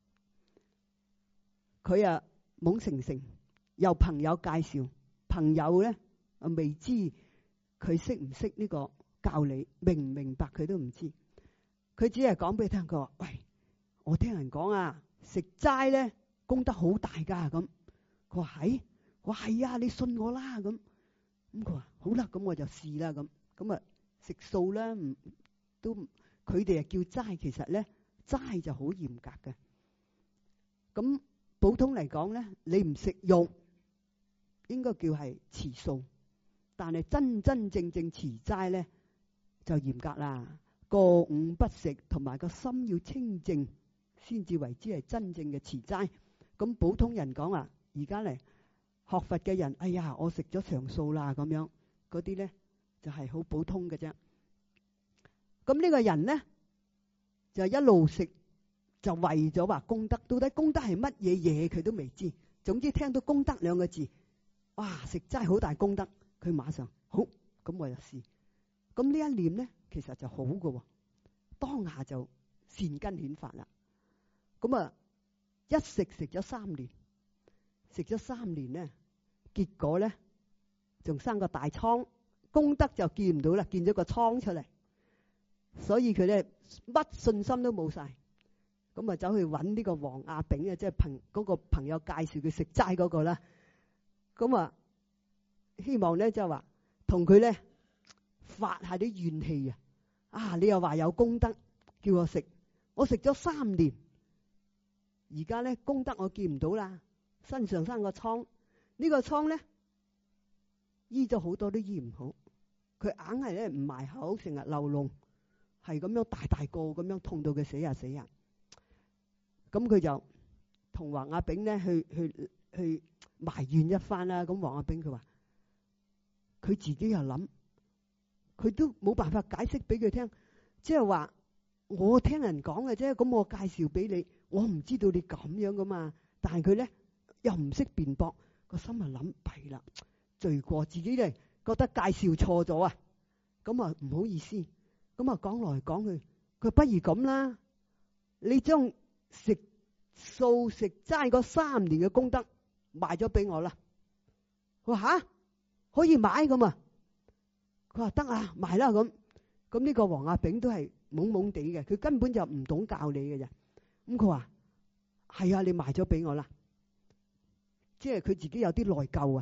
佢啊懵成成，由朋友介紹，朋友咧未知佢識唔識呢個教理，明唔明白佢都唔知。佢只係講俾你聽，佢話：喂，我聽人講啊，食齋咧功德好大噶。咁佢話係，我話係啊，你信我啦。咁佢話好啦，咁我就試啦。咁啊食素啦，都佢哋啊叫齋，其實咧齋就好嚴格嘅。咁普通嚟講咧，你唔食肉，應該叫係持素。但係真真正正持齋咧，就嚴格啦。過午不食，同埋個心要清淨，先至為之係真正嘅持齋。咁普通人講話，而家嚟學佛嘅人，哎呀，我食咗長素啦，咁樣嗰啲咧就係好普通嘅啫。咁呢個人咧就一路食，就為咗話功德。到底功德係乜嘢嘢，佢都未知。總之聽到功德兩個字，哇，食齋好大功德，佢馬上好，咁我就試。咁呢一念咧，其實就好嘅，當下就善根顯發啦。咁啊，一食咗3年，食咗3年咧，結果咧仲生個大瘡，功德就見唔到啦，見咗個瘡出嚟，所以佢咧乜信心都冇晒。咁啊，走去揾呢個黃亞炳啊，即係嗰個朋友介紹佢食齋嗰個啦。咁啊，希望咧就話同佢咧發下啲怨氣啊！啊，你又話有功德，叫我食，我食咗3年，而家咧功德我見唔到啦，身上生個瘡，呢個瘡咧醫咗好多都醫唔好，佢硬係咧唔埋口，成日流膿，係咁樣大個咁樣痛到佢死呀死呀。咁佢就同黃亞炳咧去埋怨一番啦。咁黃亞炳佢話佢自己又諗，佢都冇辦法解釋俾佢聽，即係話我聽人講嘅啫，咁我介紹俾你，我唔知道你咁樣噶嘛。但係佢咧又唔識辯駁，個心啊諗弊啦，罪過自己咧覺得介紹錯咗啊，咁啊唔好意思，咁啊講來講去，佢不如咁啦，你將食素食齋嗰3年嘅功德賣咗俾我啦。佢話吓，可以買咁啊？佢話得啊，賣啦咁。咁呢個黃亞炳都係懵懵地嘅，佢根本就唔懂教理嘅啫。咁佢話係啊，你賣咗俾我啦。即係佢自己有啲內疚啊，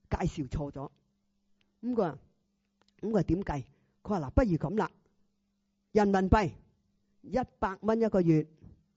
介紹錯咗。咁佢話點計？佢話嗱，不如咁啦，人民幣100蚊一個月，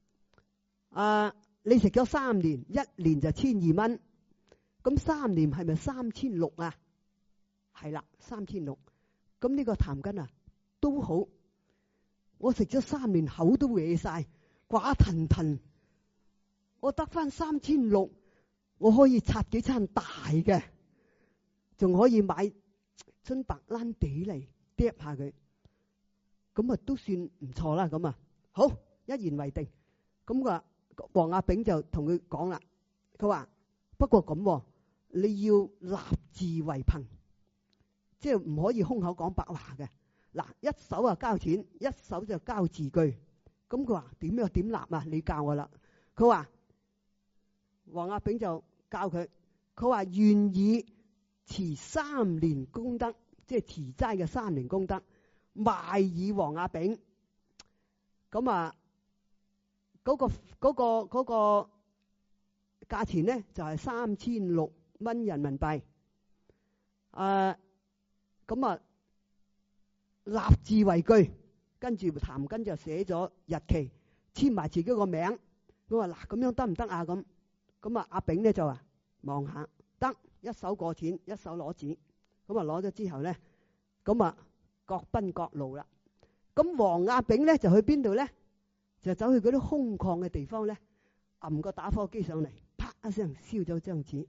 你食咗3年，1年就1200蚊，咁3年係咪3600啊？係啦，3600。咁呢個痰巾啊都好，我食咗3年，口都歪晒，寡騰騰，我得翻3600，我可以拆幾餐大嘅，仲可以買樽白蘭地嚟嗒下佢，咁啊都算唔錯啦。咁啊好，一言為定。咁個黃亞炳就同佢講啦，佢話不過咁，你要立字為憑，即係唔可以空口講白話嘅。嗱，一手啊交錢，一手就交字據。咁佢話點立啊？你教我啦。佢話黃亞炳就教佢，佢話願意持3年功德，即係持齋嘅3年功德，賣以黃亞炳。咁啊，嗰個價錢咧就係3600蚊人民幣。咁啊立字為據，跟住譚根就寫咗日期，簽埋自己個名。佢話嗱，咁樣得唔得啊？咁啊阿炳咧就話望下得，一手過錢，一手攞紙。咁啊攞咗之後咧，咁啊各奔各路啦。咁黃亞炳咧就去邊度咧？就走去嗰啲空曠嘅地方咧，撳個打火機上嚟，啪一聲燒咗張紙。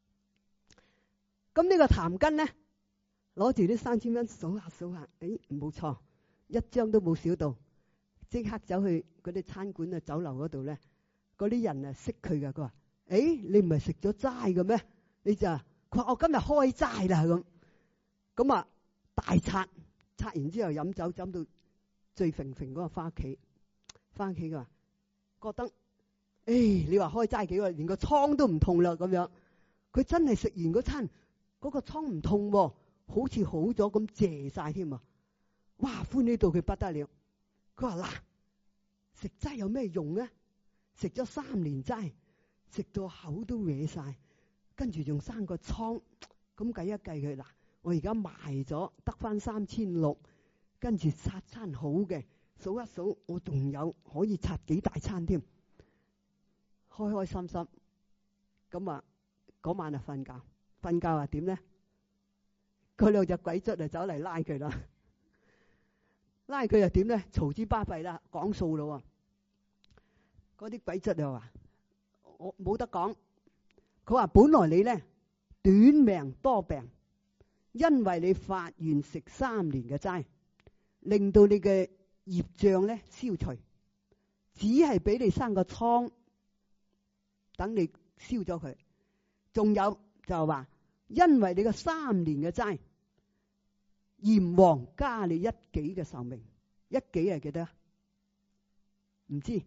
咁呢個譚根咧攞住啲3000蚊數下，冇錯，一張都冇少到，即刻走去嗰啲餐館啊、酒樓嗰度咧，嗰啲人啊識佢噶，佢話：你唔係食咗齋嘅咩？你就佢話我今日開齋啦咁啊大刷完之後飲酒飲到醉揈揈嗰個翻屋企佢話覺得你話開齋幾個連個瘡都唔痛啦咁樣。佢真係食完嗰餐嗰個瘡唔痛喎，好似好咗咁謝晒添啊！哇，歡喜到佢不得了。佢話嗱，食齋有咩用咧？食咗3年齋，食到口都歪晒，跟住仲生個瘡，咁計一計佢嗱，我而家賣咗得翻3600，跟住拆餐好嘅，數一數我仲有可以拆幾大餐添，開開心心。咁啊嗰晚就瞓覺啊點咧？嗰2隻鬼卒就走嚟拉佢啦，拉佢又點咧？嘈之巴閉啦，講數咯。嗰啲鬼卒就話：我冇得講。佢話本來你咧短命多病，因為你發願食3年嘅齋，令到你嘅業障咧消除，只係俾你生個瘡，等你燒咗佢。仲有就係話，因為你個3年嘅齋，閻王加你1己嘅壽命，1己係幾多啊？唔知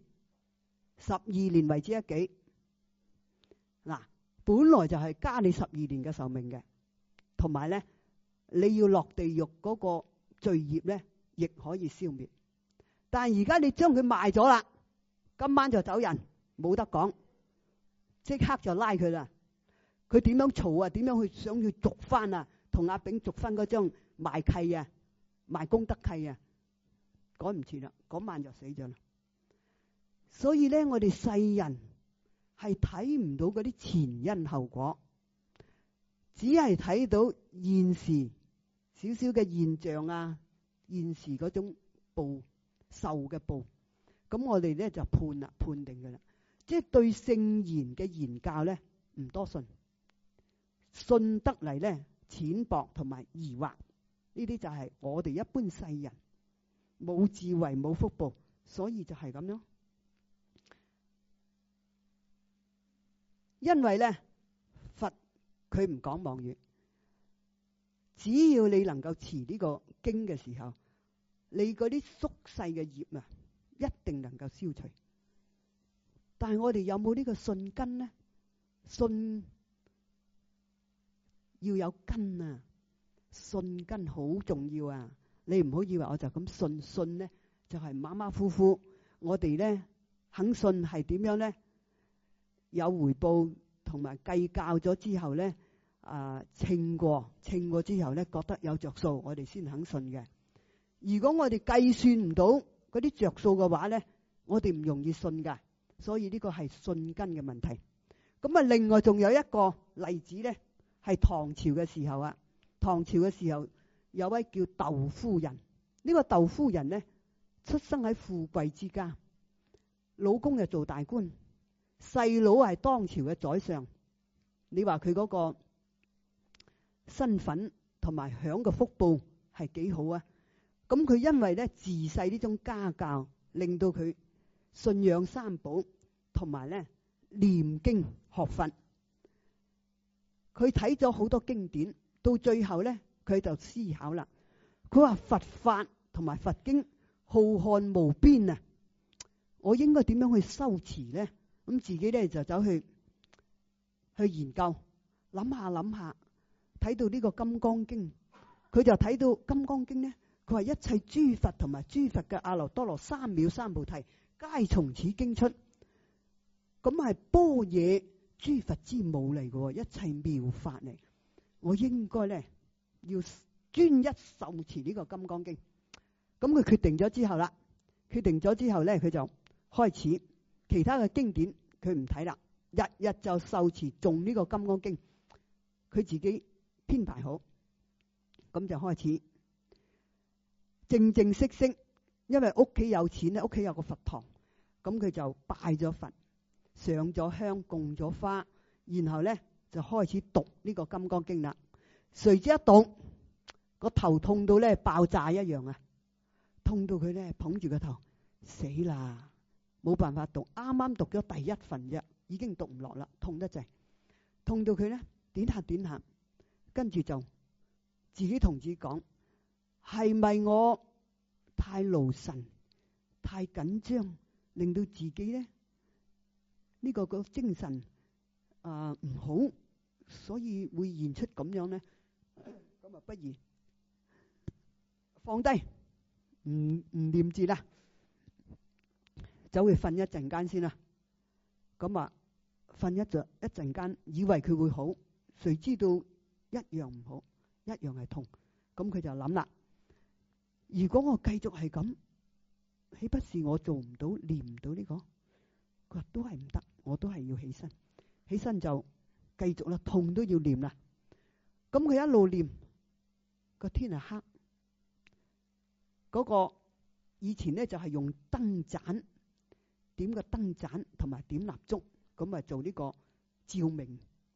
，12年為之1己。嗱，本來就係加你12年嘅壽命嘅，同埋咧，你要落地獄嗰個罪業咧，亦可以消滅。但係而家你將佢賣咗啦，今晚就走人，冇得講，即刻就拉佢啦。佢點樣嘈啊？點樣去想要續翻啊？同阿炳續翻嗰張賣契啊，賣功德契啊，趕唔切啦，嗰晚就死咗啦。所以咧，我哋世人係睇唔到嗰啲前因後果，只係睇到現時少少嘅現象啊，現時嗰種受嘅報，咁我哋咧就判定噶啦，即係對聖言嘅言教咧唔多信，信得嚟咧淺薄同埋疑惑，呢啲就係我哋一般世人冇智慧冇福報，所以就係咁樣。因為咧佛佢唔講妄語，只要你能夠持呢個經嘅時候，你嗰啲宿世嘅業啊，一定能夠消除。但係我哋有冇呢個信根呢？信要有根啊，信根好重要啊！你唔好以為我就咁信呢，就係馬馬虎虎。我哋咧肯信係點樣咧？有回報同埋計較咗之後咧， 稱過之後咧，覺得有着數，我哋先肯信嘅。如果我哋計算唔到嗰啲着數嘅話咧，我哋唔容易信㗎。所以呢個係信根嘅問題。咁啊，另外仲有一個例子咧，係唐朝嘅時候啊。唐朝嘅時候有位叫竇夫人。呢個竇夫人咧，出生喺富貴之家，老公就做大官，細佬係當朝嘅宰相。你話佢嗰個身份同埋享嘅福報係幾好啊？咁佢因為咧自細呢種家教，令到佢信仰三寶，同埋咧念經學佛。佢睇咗好多經典，到最後咧佢就思考啦。佢話佛法同埋佛經浩瀚無邊啊！我應該點樣去修持咧？咁自己咧就走去研究，諗下，睇到呢個《金剛經》，佢就睇到《金剛經》咧。佢話一切諸佛同埋諸佛嘅阿耨多羅三藐三菩提，皆從此經出。咁係般若諸佛之母嚟嘅，一切妙法嚟。我應該咧要專一受持呢個《金剛經》。咁佢決定咗之後咧，佢就開始其他嘅經典佢唔睇啦，日日就受持誦呢個《金剛經》。佢自己編排好，咁就開始正正式式，因為屋企有錢咧，屋企有個佛堂，咁佢就拜咗佛，上咗香，供咗花，然後咧就開始讀呢個《金剛經》啦。誰知一讀個頭痛到咧爆炸一樣啊！痛到佢咧捧住個頭，死啦，冇辦法讀，啱啱讀咗第一份啫，已經讀唔落啦，痛得滯，痛到佢咧點下，跟住就自己同自己講：係咪我太勞神、太緊張，令到自己咧呢個精神唔好，所以會現出咁樣咧？咁啊，不如放低，唔念字啦，走去瞓一陣間先啦。咁啊，瞓一陣間，以為佢會好，誰知道一樣唔好，一樣係痛。咁佢就諗啦，如果我繼續係咁，豈不是我做唔到、念唔到呢個？佢話都係唔得，我都係要起身。起身就繼續啦，痛都要念啦。咁佢一路念，個天係黑。嗰個以前咧就係用燈盞，點個燈盞同埋點蠟燭，咁啊做呢個照明。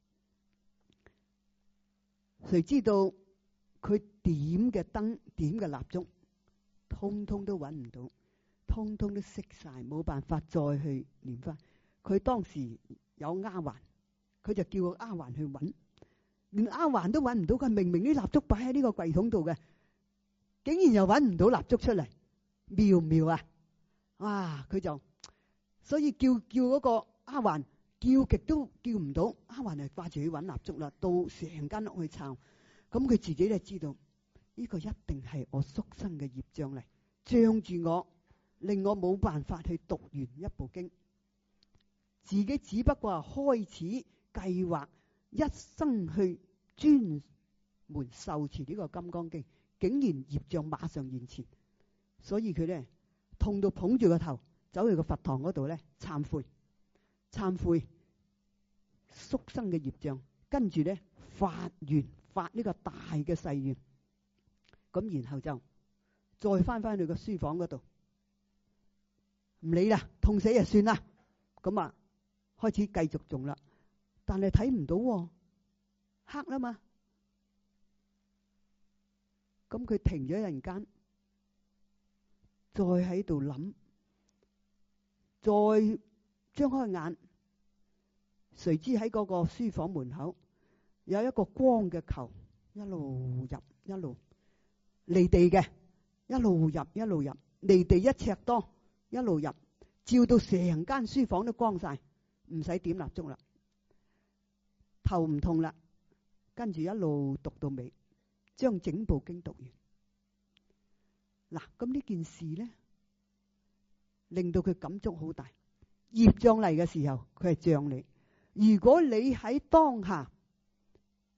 誰知道佢點嘅燈、點嘅蠟燭，通通都揾唔到，通通都熄晒，冇辦法再去念翻。佢當時有丫鬟，佢就叫個丫鬟去揾，連丫鬟都揾唔到。佢明明啲蠟燭擺喺呢個櫃桶度嘅，竟然又揾唔到蠟燭出嚟，妙唔妙啊？哇！佢就所以叫嗰個丫鬟，叫極都叫唔到。丫鬟係掛住去揾蠟燭啦，到成間屋去抄。咁佢自己咧知道呢個一定係我宿生嘅業障嚟，障住我，令我冇辦法去讀完一部經。自己只不過係開始計劃一生去專門受持呢個《金剛經》，竟然業障馬上現前，所以佢咧痛到捧住個頭，走去個佛堂嗰度咧懺悔宿生嘅業障，跟住咧發呢個大嘅誓願，咁然後就再翻去個書房嗰度，唔理啦，痛死就算啦，咁啊開始繼續誦啦，但係睇唔到，黑啦嘛，咁佢停咗一陣間，再喺度諗，再張開眼，誰知喺嗰個書房門口有一個光嘅球，一路入一路離地嘅，一路入離地1尺多，一路入，照到成間書房都光晒，唔使點蠟燭啦，頭唔痛啦，跟住一路讀到尾，將整部經讀完。嗱，咁呢件事咧，令到佢感觸好大。業障嚟嘅時候，佢係障你。如果你喺當下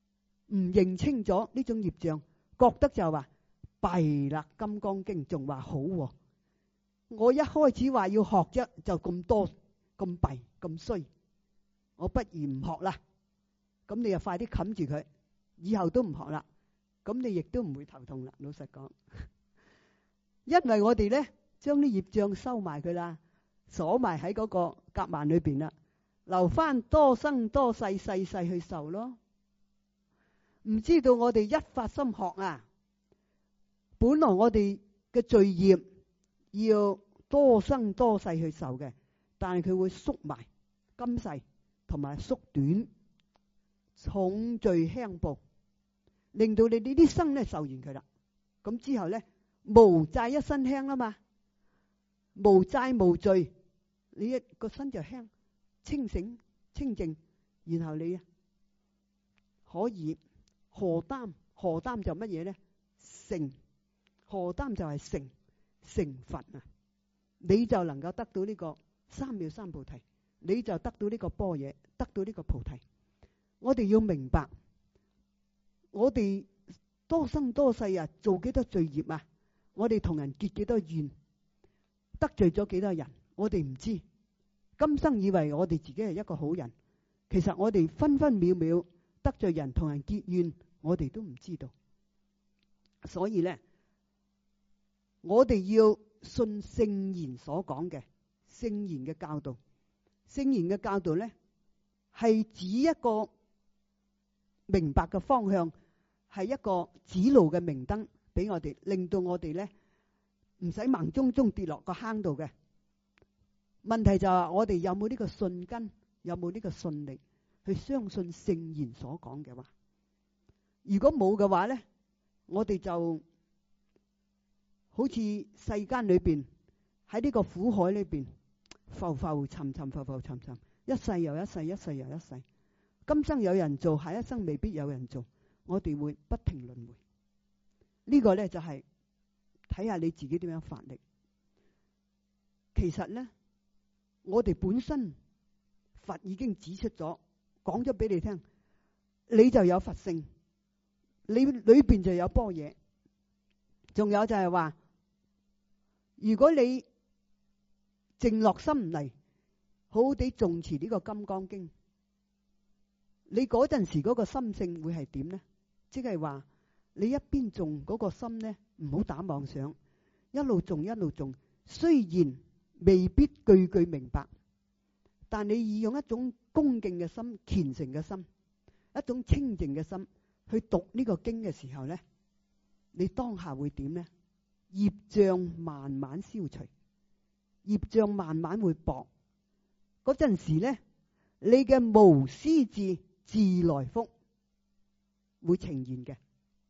唔認清咗呢種業障，覺得就話弊啦，《金剛經》仲話好喎，我一開始話要學啫，就咁多咁弊咁衰，我不如唔學啦。咁你就快啲冚住佢，以後都唔學啦。咁你亦都唔會頭痛啦。老實講，因為我哋咧將啲業障收埋佢啦，鎖埋喺嗰個夾萬裏邊啦，留翻多生多世世世去受咯。唔知道我哋一發心學啊，本來我哋嘅罪業要多生多世去受嘅，但係佢會縮埋今世同埋縮短，重罪輕報，令到你呢啲生咧受完佢啦。咁之後咧無債一身輕啊嘛，無債無罪，你一個身就輕，清醒清淨，然後你可以荷擔，荷擔就乜嘢咧？成，荷擔就係成佛啊！你就能夠得到呢個三藐三菩提，你就得到呢個般若，得到呢個菩提。我哋要明白，我哋多生多世啊，做幾多罪業啊？我哋同人結幾多怨，得罪咗幾多人？我哋唔知。今生以為我哋自己係一個好人，其實我哋分分秒秒得罪人，同人結怨，我哋都唔知道。所以咧，我哋要信聖言所講嘅聖言嘅教導。聖言嘅教導咧，係指一個明白嘅方向，係一個指路嘅明燈俾我哋，令到我哋咧唔使盲中中跌落個坑度嘅。問題就係我哋有冇呢個信根，有冇呢個信力去相信聖言所講嘅話。如果冇嘅話咧，我哋就好似世間裏邊喺呢個苦海裏邊浮浮沉沉，浮浮沉沉，一世又一世，一世又一世。今生有人做，下一生未必有人做，我哋會不停輪迴。呢個咧就係睇下你自己點樣發力。其實咧，我哋本身佛已經指出咗，講咗俾你聽，你就有佛性，你裏邊就有般若。仲有就係話，如果你靜落心嚟，好好地誦持呢個《金剛經》，你嗰陣時嗰個心性會係點呢？即係話你一邊誦嗰個心呢，唔好打妄想，一路誦一路誦。雖然未必句句明白，但你以用一種恭敬嘅心、虔誠嘅心、一種清淨嘅心去讀呢個經嘅時候呢，你當下會點呢？業障慢慢消除，業障慢慢會薄。嗰陣時呢，你嘅無師自自來福會呈現嘅。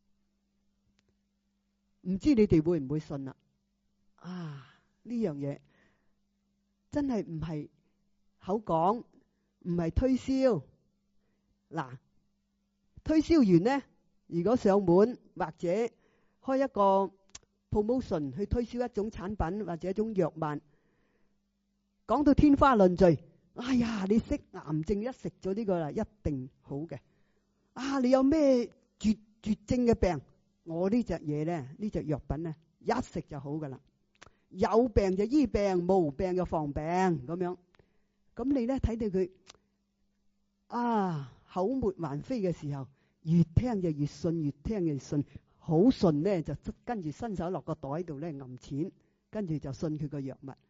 唔知你哋會唔會信啦？啊，呢樣嘢真係唔係口講，唔係推銷。嗱，推銷員呢，如果上門或者開一個 promotion 去推銷一種產品或者一種藥物，講到天花亂墜，哎呀，你識癌症一食咗呢個啦，一定好嘅。啊，你有咩絕症嘅病？我呢隻嘢咧，呢隻藥品咧，一食就好噶啦。有病就醫病，冇病就防病咁樣。咁你咧睇到佢啊口沫橫飛嘅時候，越聽就越信，越聽就越信。好信咧，就跟住伸手落個袋度咧揞錢，跟住就信佢個藥物。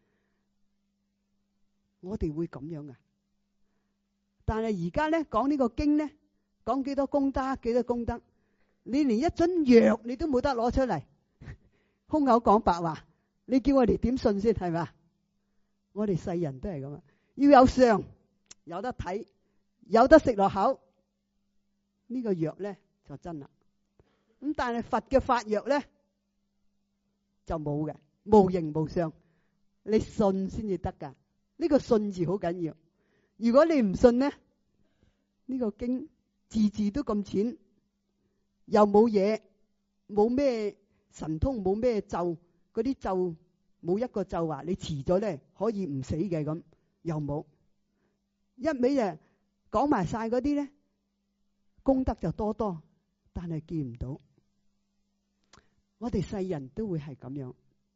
我哋會咁樣啊？但係而家咧講呢個經咧，講幾多功德，幾多功德，你連一樽藥你都冇得攞出嚟，空口講白話，你叫我哋點信先係嘛？我哋世人都係咁啊，要有相，有得睇，有得食落口，呢個藥咧就真啦。咁但係佛嘅法藥咧就冇嘅，無形無相，你信先至得噶。呢個信字好緊要。如果你唔信呢，呢個經字字都咁淺，又冇嘢，冇咩神通，冇咩咒，嗰啲咒冇一個咒話你遲咗咧可以唔死嘅咁，又冇。一味就講埋晒嗰啲咧，功德就多多， 但係見唔到。我哋世人都會係咁樣，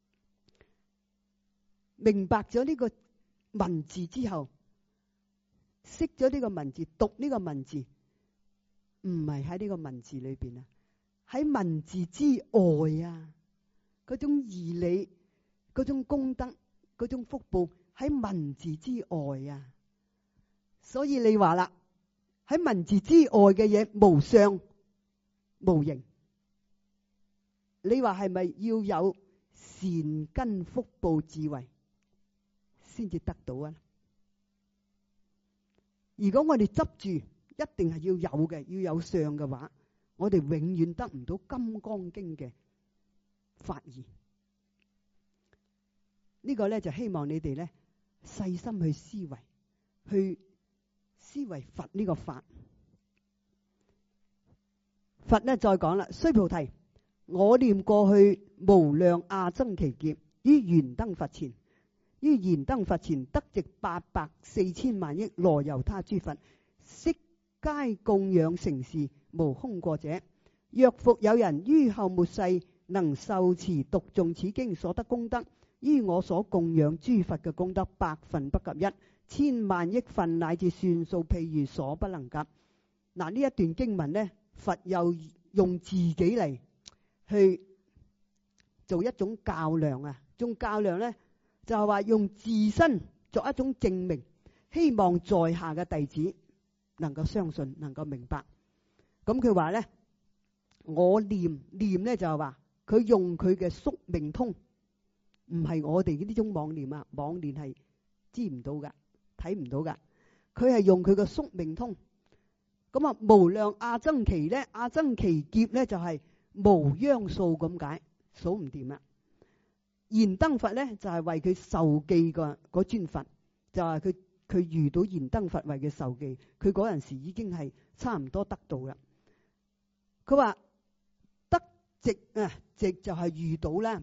明白咗呢個文字之後，識咗呢個文字，讀呢個文字，唔係喺呢個文字裏邊啊，喺文字之外啊，嗰種義理、嗰種功德、嗰種福報喺文字之外啊。所以你話啦，喺文字之外嘅嘢無相無形，你話係咪要有善根福報智慧先至得到啊？如果我哋執住一定係要有嘅，要有相嘅話，我哋永遠得唔到《金剛經》嘅法義。呢個咧就希望你哋咧細心去思維，去思維佛呢個法。佛咧再講啦，須菩提，我念過去無量阿僧祇劫，於燃燈佛前，於燃燈佛前得值84000萬億羅由他諸佛，悉皆供養承事，無空過者。若復有人於後末世能受持讀誦此經所得功德，於我所供養諸佛嘅功德百分不及一，千萬億分乃至算數譬喻所不能及。嗱，呢一段經文呢，佛又用自己嚟去做一種較量啊！種較量呢，就係話用自身作一種證明，希望在下嘅弟子能夠相信，能夠明白。咁佢話呢，我念呢就係話佢用佢嘅宿命通，唔係我哋呢種妄念啊！妄念係知唔到噶，睇唔到噶。佢係用佢嘅宿命通。咁啊，無量阿僧祇咧，阿僧祇劫咧就係無央數咁解，數唔掂啦。燃燈佛咧就係為佢受記個嗰尊佛，就係佢遇到燃燈佛為佢受記，佢嗰陣時已經係差唔多得到啦。佢話得值啊，值就係遇到咧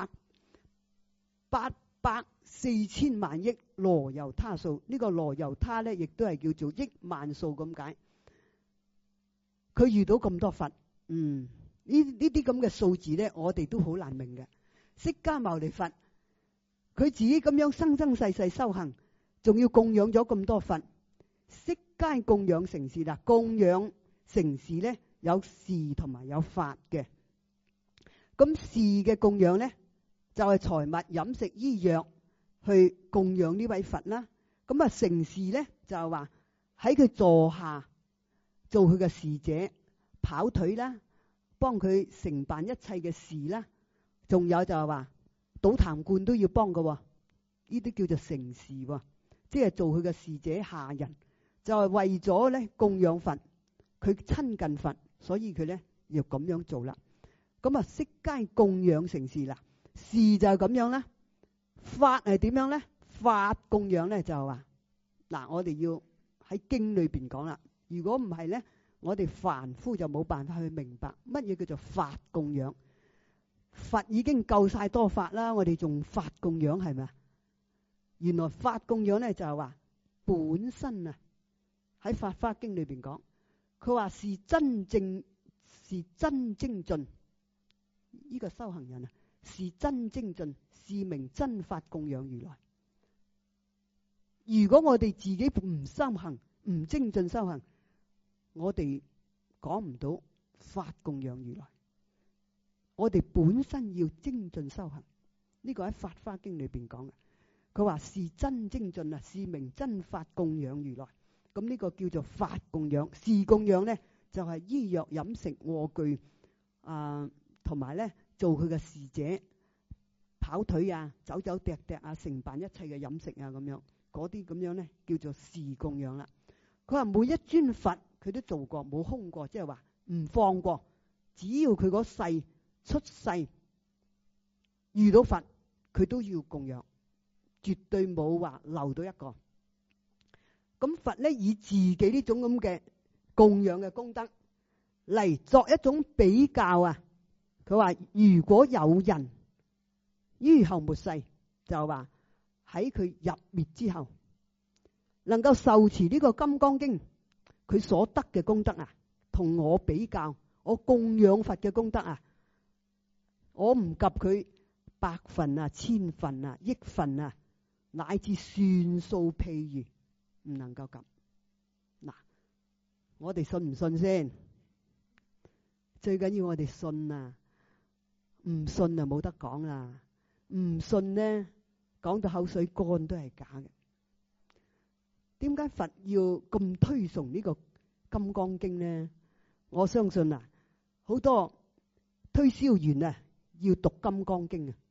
84000萬億羅由他數，呢個羅由他咧亦都係叫做億萬數咁解。佢遇到咁多佛，呢啲咁嘅數字咧，我哋都好難明嘅。釋迦牟尼佛，佢自己咁樣生生世世修行，仲要供養咗咁多佛，悉皆供養承事啦。供養承事咧，有事同埋有法嘅。咁事嘅供養咧，就係財物、飲食、醫藥去供養呢位佛啦。咁啊，承事咧就係話喺佢座下做佢嘅侍者，跑腿啦，幫佢承辦一切嘅事啦。仲有就係話倒痰罐都要幫嘅，呢啲叫做承事，即係做佢嘅侍者下人，就係為咗咧供養佛，佢親近佛，所以佢咧要咁樣做啦。咁啊，悉皆供養承事啦。事就係咁樣啦。法係點樣咧？法供養咧就係話嗱，我哋要喺經裏邊講啦。如果唔係咧，我哋凡夫就冇辦法去明白乜嘢叫做法供養。佛已經夠晒多法啦，我哋仲法供養係咪啊？原來法供養咧就係話本身啊，喺《法華經》裏邊講，佢話是真精進，呢個修行人啊，是真精進，是名真法供養如來。如果我哋自己唔修行，唔精進修行，我哋講唔到法供養如來。我哋本身要精進修行，呢個喺《法華經》裏邊講嘅。佢話是真精進啊，是名真法供養如來。咁呢個叫做法供養。事供養咧就係醫藥、飲食、臥具同埋咧做佢嘅侍者，跑腿啊、走走趯趯啊、承辦一切嘅飲食啊咁樣，嗰啲咁樣咧叫做事供養啦。佢話每一尊佛佢都做過，冇空過，即係話唔放過，只要佢嗰世出世遇到佛，佢都要供養，絕對冇話漏到一個。咁佛咧以自己呢種咁嘅供養嘅功德嚟作一種比較啊。佢話如果有人於後末世，就話喺佢入滅之後，能夠受持呢個金剛經，佢所得嘅功德啊，同我比較， 我供養佛嘅功德啊，我唔及佢百分啊、千分啊、億分啊，乃至算數譬喻，唔能夠及。嗱，我哋信唔信先？最緊要我哋信啊，唔信就冇得講啦。唔信呢，講到口水乾都係假嘅。點解佛要咁推崇呢個《金剛經》呢？我相信啊，好多推銷員啊要讀《金剛經》啊，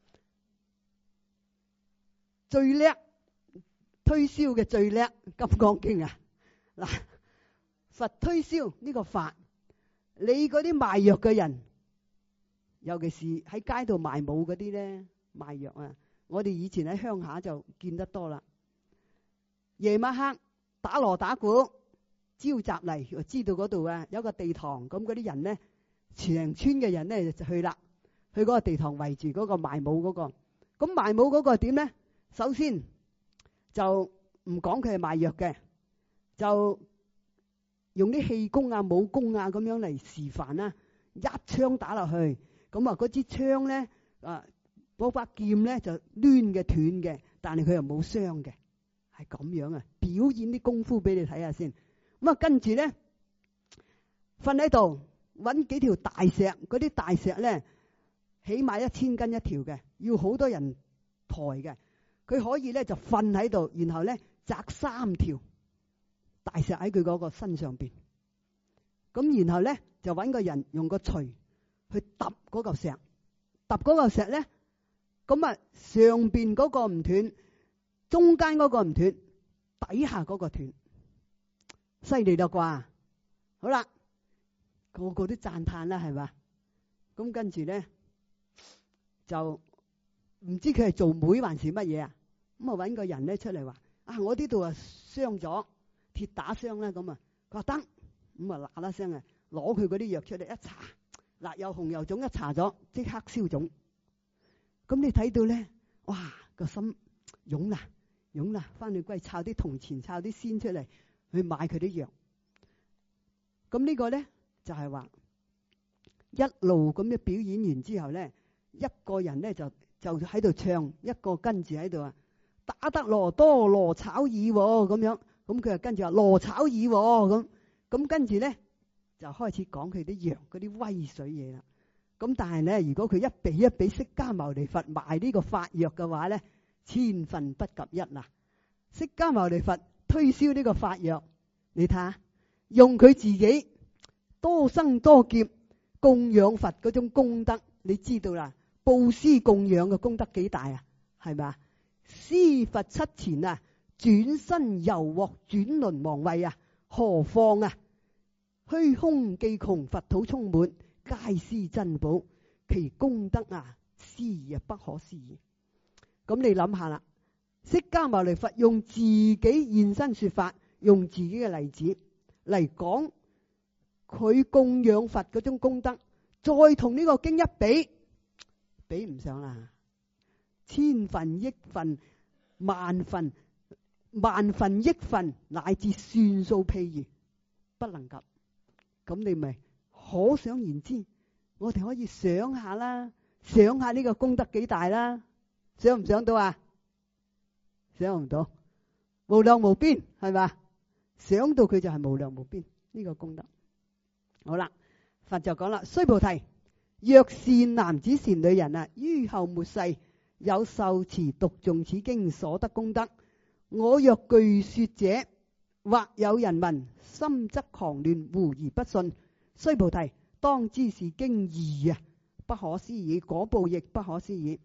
最叻推銷嘅最叻《金剛經》啊。嗱，佛推銷呢個法，你嗰啲賣藥嘅人，尤其是喺街度賣武嗰啲咧，賣藥啊，我哋以前喺鄉下就見得多啦。夜晚黑打鑼打鼓召集嚟，知道嗰度啊有個地堂，咁嗰啲人咧，全村嘅人咧就去啦，去嗰個地堂圍住嗰個賣武嗰個。咁賣武嗰個點咧？首先就唔講佢係賣藥嘅，就用啲氣功啊、武功啊咁樣嚟示範啦，一槍打落去，咁啊嗰支槍咧嗰把劍咧就攣嘅斷嘅，但係佢又冇傷嘅，係咁樣啊！表演啲功夫俾你睇下先。咁啊跟住咧瞓喺度揾幾條大石，嗰啲大石咧起碼1000斤一條嘅，要好多人抬嘅。佢可以咧就瞓喺度，然後咧擲3條大石喺佢嗰個身上邊，咁然後咧就揾個人用個錘去揼嗰嚿石，揼嗰嚿石咧，咁啊上邊嗰個唔斷，中間嗰個唔斷，底下嗰個斷，犀利啦啩！好啦，個個都讚嘆啦，係嘛？咁跟住咧就唔知佢係做媒還是乜嘢啊？咁啊揾個人咧出嚟話：啊，我呢度啊傷咗，鐵打傷啦。咁啊，佢話得，咁啊嗱嗱聲啊，攞佢嗰啲藥出嚟一搽，嗱又紅又腫，一搽咗即刻消腫。咁你睇到咧，哇個心湧啦湧啦，翻去歸抄啲銅錢，抄啲仙出嚟去買佢啲藥。咁呢個咧就係話一路咁樣表演完之後咧，一個人咧就喺度唱，一個跟住喺度啊，打得羅多羅炒耳咁樣，咁佢就跟住話羅炒耳咁跟住咧就開始講佢啲藥嗰啲威水嘢啦。咁但係咧，如果佢一比一比釋迦牟尼佛賣呢個法藥嘅話咧，千分不及一啦。釋迦牟尼佛推銷呢個法藥，你睇下，用佢自己多生多劫供養佛嗰種功德，你知道啦。布施供養嘅功德幾大啊？係咪啊？施佛七錢啊，轉身猶獲轉輪王位啊！何況啊，虛空既窮，佛土充滿，皆施珍寶，其功德啊，思而不可思議。咁你諗下啦，釋迦牟尼佛用自己現身說法，用自己嘅例子嚟講佢供養佛嗰種功德，再同呢個經一比，比唔上啦，千分億分萬分億分，乃至算數譬喻，不能及。咁你咪可想而知，我哋可以想下啦，想下呢個功德幾大啦，想唔想到啊？想唔到，無量無邊，係嘛？想到佢就係無量無邊呢個功德。好啦，佛就講啦，須菩提，若善男子善女人啊，於後末世有受持讀誦此經所得功德，我若具說者，或有人聞，心則狂亂，狐疑不信。須菩提，當知是經義啊，不可思議，果報亦不可思議。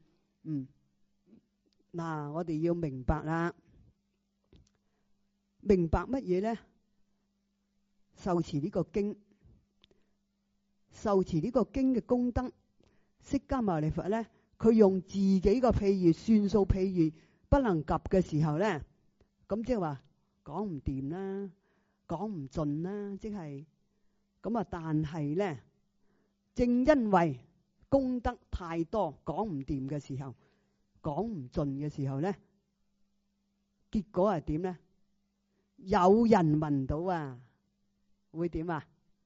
嗱，我哋要明白啦，明白乜嘢呢？受持呢個經，受持呢個經嘅功德，釋迦牟尼佛咧，佢用自己個譬喻，算數譬喻不能及嘅時候咧，咁即係話講唔掂啦，講唔盡啦，即係咁啊！但係咧，正因為功德太多，講唔掂嘅時候，講唔盡嘅時候咧，結果係點咧？有人聞到啊，會點啊？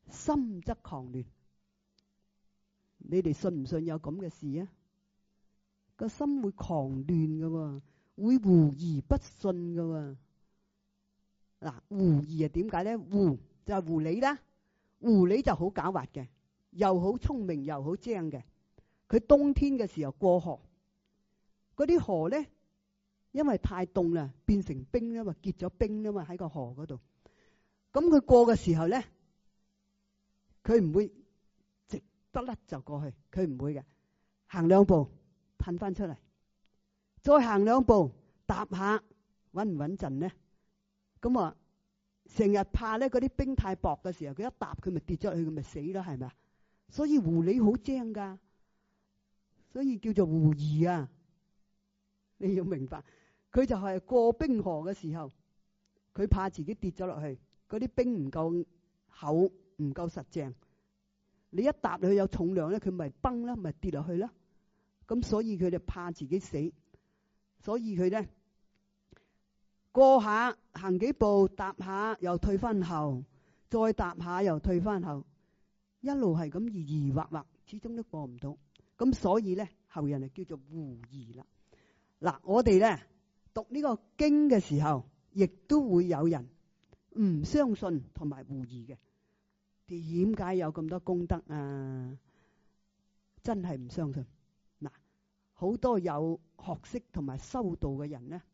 心則狂亂。你哋信唔信有咁嘅事啊？個心會狂亂噶，會狐疑不信噶。嗱，狐疑係點解咧？狐就係狐狸啦，狐狸就好狡猾嘅，又好聰明又好精嘅。佢冬天嘅時候過河，嗰啲河咧，因為太凍啦，變成冰啦嘛，結咗冰啦嘛，喺個河嗰度。咁佢過嘅時候咧，佢唔會直得甩就過去，佢唔會嘅，行兩步褪翻出嚟，再行兩步踏下，穩唔穩陣咧？咁啊，成日怕咧嗰啲冰太薄嘅時候，佢一踏佢咪跌咗去，佢咪死啦，係咪啊？所以狐狸好精噶，所以叫做狐疑啊！你要明白，佢就係過冰河嘅時候，佢怕自己跌咗落去，嗰啲冰唔夠厚，唔夠實淨，你一踏落去有重量咧，佢咪崩啦，咪跌落去啦。咁所以佢就怕自己死，所以佢咧過下行幾步，踏下又退翻後，再踏下又退翻後，一路係咁疑惑惑，始終都過唔到。咁所以咧後人就叫做狐疑啦。嗱，我哋咧讀呢個經嘅時候，亦都會有人唔相信同埋狐疑嘅。點解有咁多功德啊？真係唔相信。嗱，好多有學識同埋修道嘅人咧，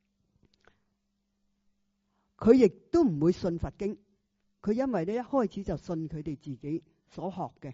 佢亦都唔會信佛經。佢因為咧一開始就信佢哋自己所學嘅。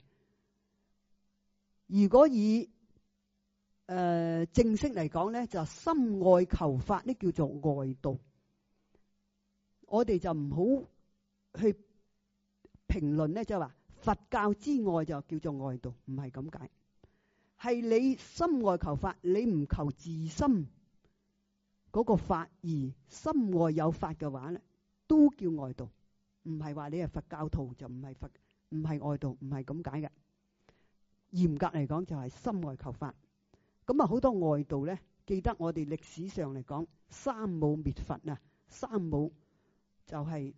如果以正式嚟講咧，就心外求法，呢叫做外道。我哋就唔好去評論咧，就係話佛教之外就叫做外道，唔係咁解。係你心外求法，你唔求自心嗰個法，而心外有法嘅話咧，都叫外道。唔係話你係佛教徒就唔係佛，唔係外道，唔係咁解嘅。嚴格嚟講就係心外求法。咁啊，好多外道咧，記得我哋歷史上嚟講，三武滅佛啊，三武就係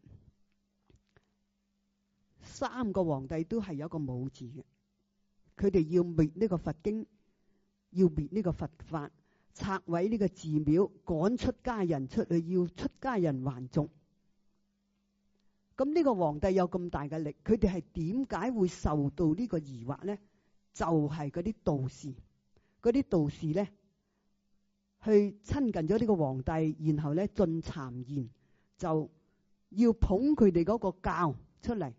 三個皇帝都係有一個武字嘅。佢哋要滅呢個佛經，要滅呢個佛法，拆毀呢個寺廟，趕出家人出去，要出家人還俗。咁呢個皇帝有咁大嘅力，佢哋係點解會受到呢個疑惑咧？就係嗰啲道士。嗰啲道士咧，去親近咗呢個皇帝，然後咧進讒言，就要捧佢哋嗰個教出嚟，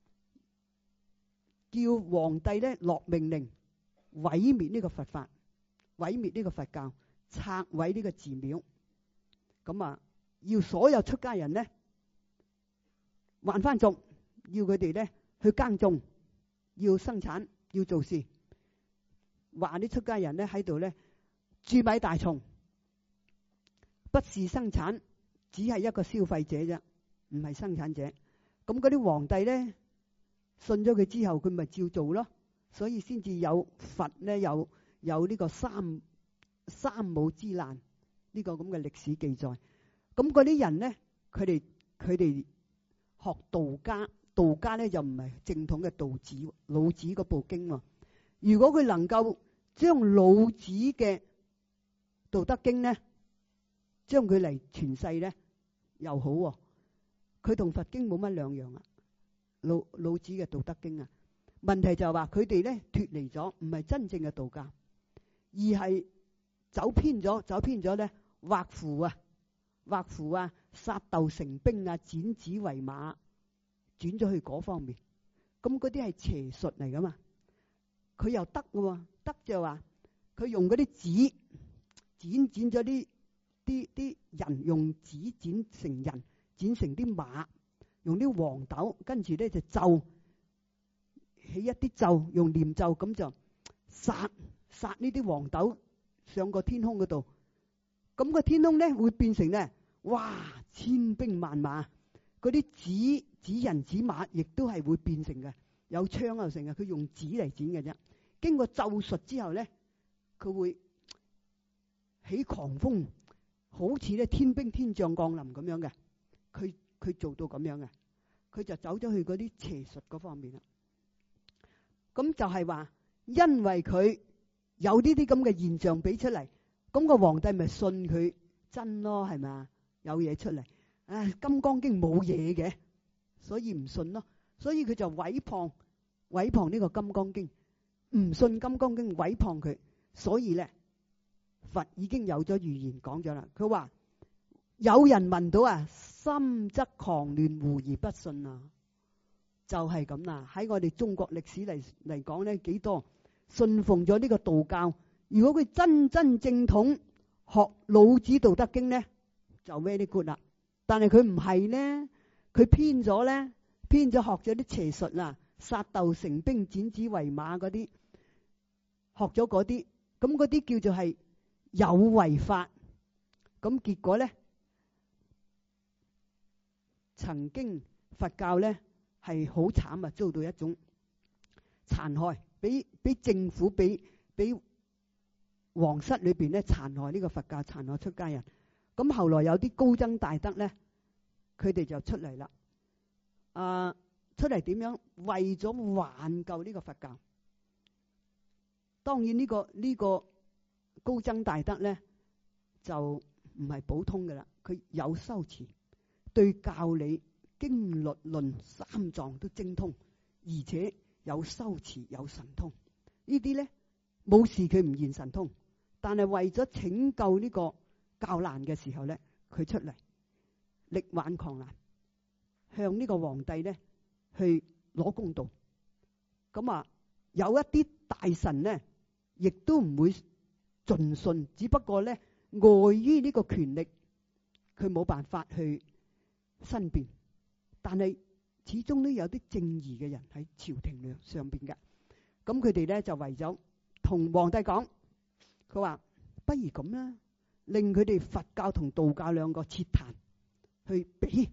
叫皇帝咧落命令毀滅呢個佛法，毀滅呢個佛教，拆毀呢個寺廟。咁啊，要所有出家人咧還翻俗，要佢哋咧去耕種，要生產，要做事。話啲出家人咧喺度咧蛀米大蟲，不是生產，只係一個消費者啫，唔係生產者。咁嗰啲皇帝咧信咗佢之後，佢咪照做咯。所以先至有佛咧，有呢個三武之難呢個咁嘅歷史記載。咁嗰啲人咧，佢哋學道家，道家咧就唔係正統嘅道子老子嗰部經喎。如果佢能夠將老子嘅道德經咧，將佢嚟傳世咧，又好喎。佢同佛經冇乜兩樣啊。老子嘅道德經啊，問題就係話佢哋咧脫離咗，唔係真正嘅道教，而係走偏咗咧，畫符啊，殺鬥成兵啊，剪紙為馬，轉咗去嗰方面。咁嗰啲係邪術嚟噶嘛？佢又得嘅喎，得就話佢用嗰啲紙剪咗啲人，用紙剪成人，剪成啲馬，用啲黃豆，跟住咧就咒起一啲咒，用念咒咁就殺呢啲黃豆上個天空嗰度。咁個天空咧會變成咧，哇，千兵萬馬，嗰啲紙人紙馬亦都係會變成嘅，有槍又成嘅，佢用紙嚟剪嘅啫。經過咒術之後咧，佢會起狂風，好似咧天兵天將降臨咁樣嘅。佢做到咁樣嘅。 佢就走咗去嗰啲邪術嗰方面啦。咁就係話，因為佢有呢啲咁嘅現象俾出嚟，咁個皇帝咪信佢真咯，係咪啊？有嘢出嚟，《金剛經》冇嘢嘅，所以唔信咯。所以佢就毀謗呢個《金剛經》，唔信《金剛經》，毀謗佢。所以咧，佛已經有咗預言講咗啦。佢話有人聞到啊，心則狂亂，狐而不信啊，就係咁啦。喺我哋中國歷史嚟講咧，幾多信奉咗呢個道教。如果佢真正統學老子《道德經》咧，就 very good 啦。但係佢唔係咧，佢偏咗學咗啲邪術啦，殺鬥成兵，剪紙為馬嗰啲，學咗嗰啲，咁嗰啲叫做係有違法。咁結果咧，曾經佛教咧係好慘啊，遭到一種殘害，俾政府俾皇室裏邊咧殘害呢個佛教，殘害出家人。咁後來有啲高僧大德咧，佢哋就出嚟啦。出嚟點樣？為咗挽救呢個佛教。當然呢個高僧大德咧就唔係普通嘅啦，佢有修持，對教理經律論三藏都精通，而且有修持有神通。呢啲咧冇事佢唔現神通，但係為咗拯救呢個教難嘅時候咧，佢出嚟力挽狂瀾，向呢個皇帝咧去攞公道。咁啊，有一啲大臣咧，亦都唔會盡信，只不過咧礙於呢個權力，佢冇辦法去申辯。但係始終都有啲正義嘅人喺朝廷上邊嘅。咁佢哋咧就為咗同皇帝講，佢話不如咁啦，令佢哋佛教同道教兩個設壇去比。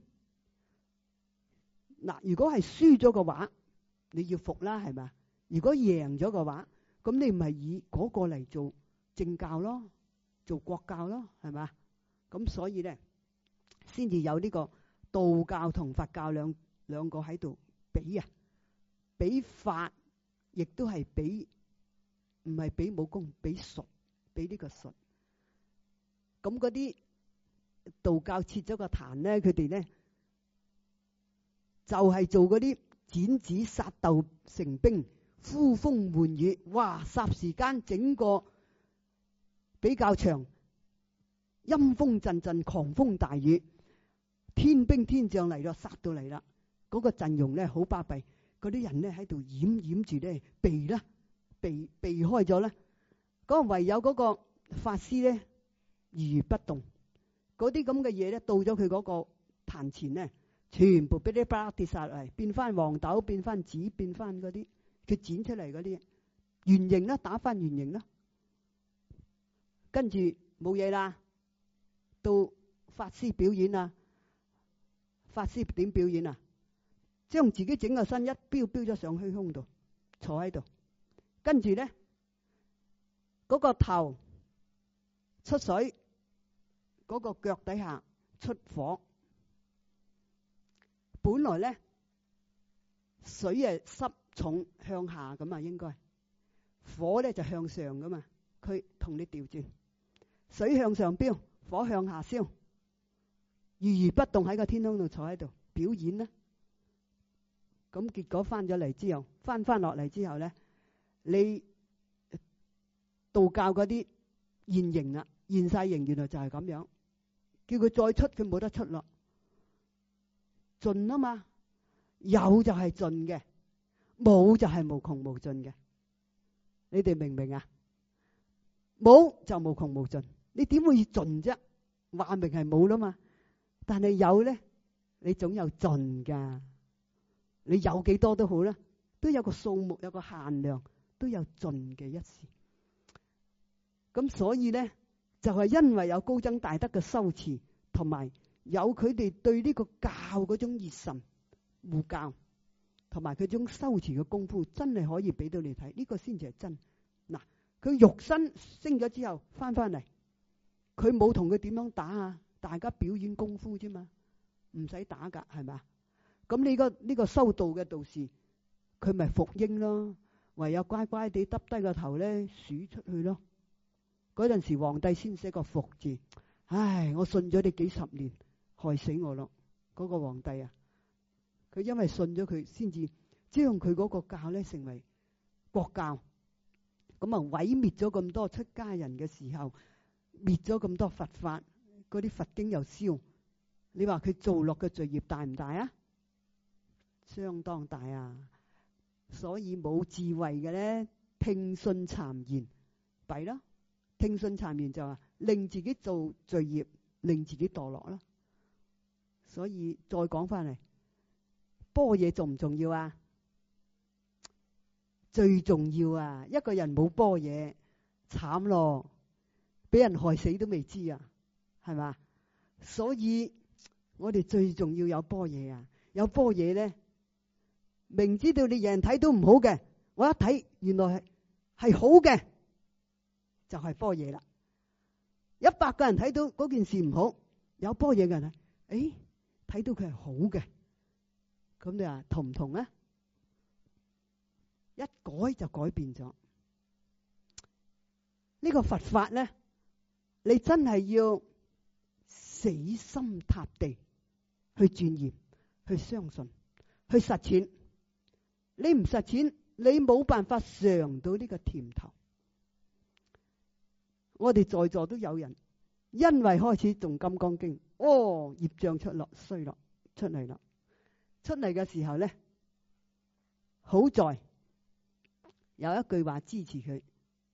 嗱，如果係輸咗嘅話，你要服啦，係咪？如果贏咗嘅話，咁你咪以嗰個嚟做政教咯，做國教咯，係咪？咁所以咧，先至有呢個道教同佛教兩個喺度比啊，比法，亦都係比，唔係比武功，比術，比呢個術。咁嗰啲道教設咗個壇咧，佢哋咧就係做嗰啲剪紙殺鬥成兵，呼風喚雨，哇！霎時間整個比較長，陰風陣陣，狂風大雨，天兵天將嚟咯，殺到嚟啦！嗰個陣容咧好巴閉，嗰啲人咧喺度掩住咧避開咗啦。嗰個唯有嗰個法師咧如如不動，嗰啲咁嘅嘢咧到咗佢嗰個壇前咧，全部噼哩啪啦跌晒落嚟，變翻黃豆，變翻紙，變翻嗰啲佢剪出嚟嗰啲圓形啦，打翻圓形啦。跟住冇嘢啦，到法師表演啊！法師點表演啊？將自己整個身一飆咗上虛空度，坐喺度，跟住咧嗰個頭出水，嗰個腳底下出火。本來咧水係濕重向下咁啊，應該火咧就向上噶嘛。佢同你調轉，水向上飆，火向下燒，如如不動喺個天空度坐喺度表演啦。咁結果翻咗嚟之後，翻落嚟之後咧，你道教嗰啲現形啦，現晒形，原來就係咁樣。叫佢再出，佢冇得出咯。盡啊嘛，有就係盡嘅，冇就係無窮無盡嘅。你哋明唔明啊？冇就無窮無盡，你點會盡啫？話明係冇啦嘛。但係有咧，你總有盡噶。你有幾多都好啦，都有個數目，有個限量，都有盡嘅一時。咁所以咧，就係因為有高僧大德嘅修持，同埋有佢哋對呢個教嗰種熱忱護教，同埋佢種修持嘅功夫，真係可以俾到你睇，呢個先至係真。嗱，佢肉身升咗之後翻嚟，佢冇同佢點樣打啊？大家表演功夫啫嘛，唔使打噶，係咪？ 咁呢個修道嘅道士，佢咪服膺咯，唯有乖乖地耷低個頭咧數出去咯。嗰陣時皇帝先寫個服字，唉，我信咗你幾十年，害死我咯。嗰個皇帝啊，佢因為信咗佢，先至將佢嗰個教咧成為國教。咁啊，毀滅咗咁多出家人嘅時候，滅咗咁多佛法，嗰啲佛經又燒。你話佢做落嘅罪業大唔大啊？相當大啊！所以冇智慧嘅咧，聽信讒言，弊咯。聽信讒言就話令自己做罪業，令自己墮落啦。所以再講翻嚟，般若重唔重要啊？最重要啊！一個人冇般若，慘咯，俾人害死都未知啊，係嘛？所以我哋最重要有般若啊！有般若咧，明知道你人睇到唔好嘅，我一睇原來係好嘅，就係般若啦。100個人睇到嗰件事唔好，有般若嘅人睇到佢係好嘅，咁你話同唔同啊？一改就改變咗。呢個佛法咧，你真係要死心塌地去鑽研、去相信、去實踐。你唔實踐，你冇辦法嘗到呢個甜頭。我哋在座都有人因為開始誦金剛經，業障出嚟啦。出嚟嘅時候咧，好在有一句話支持佢：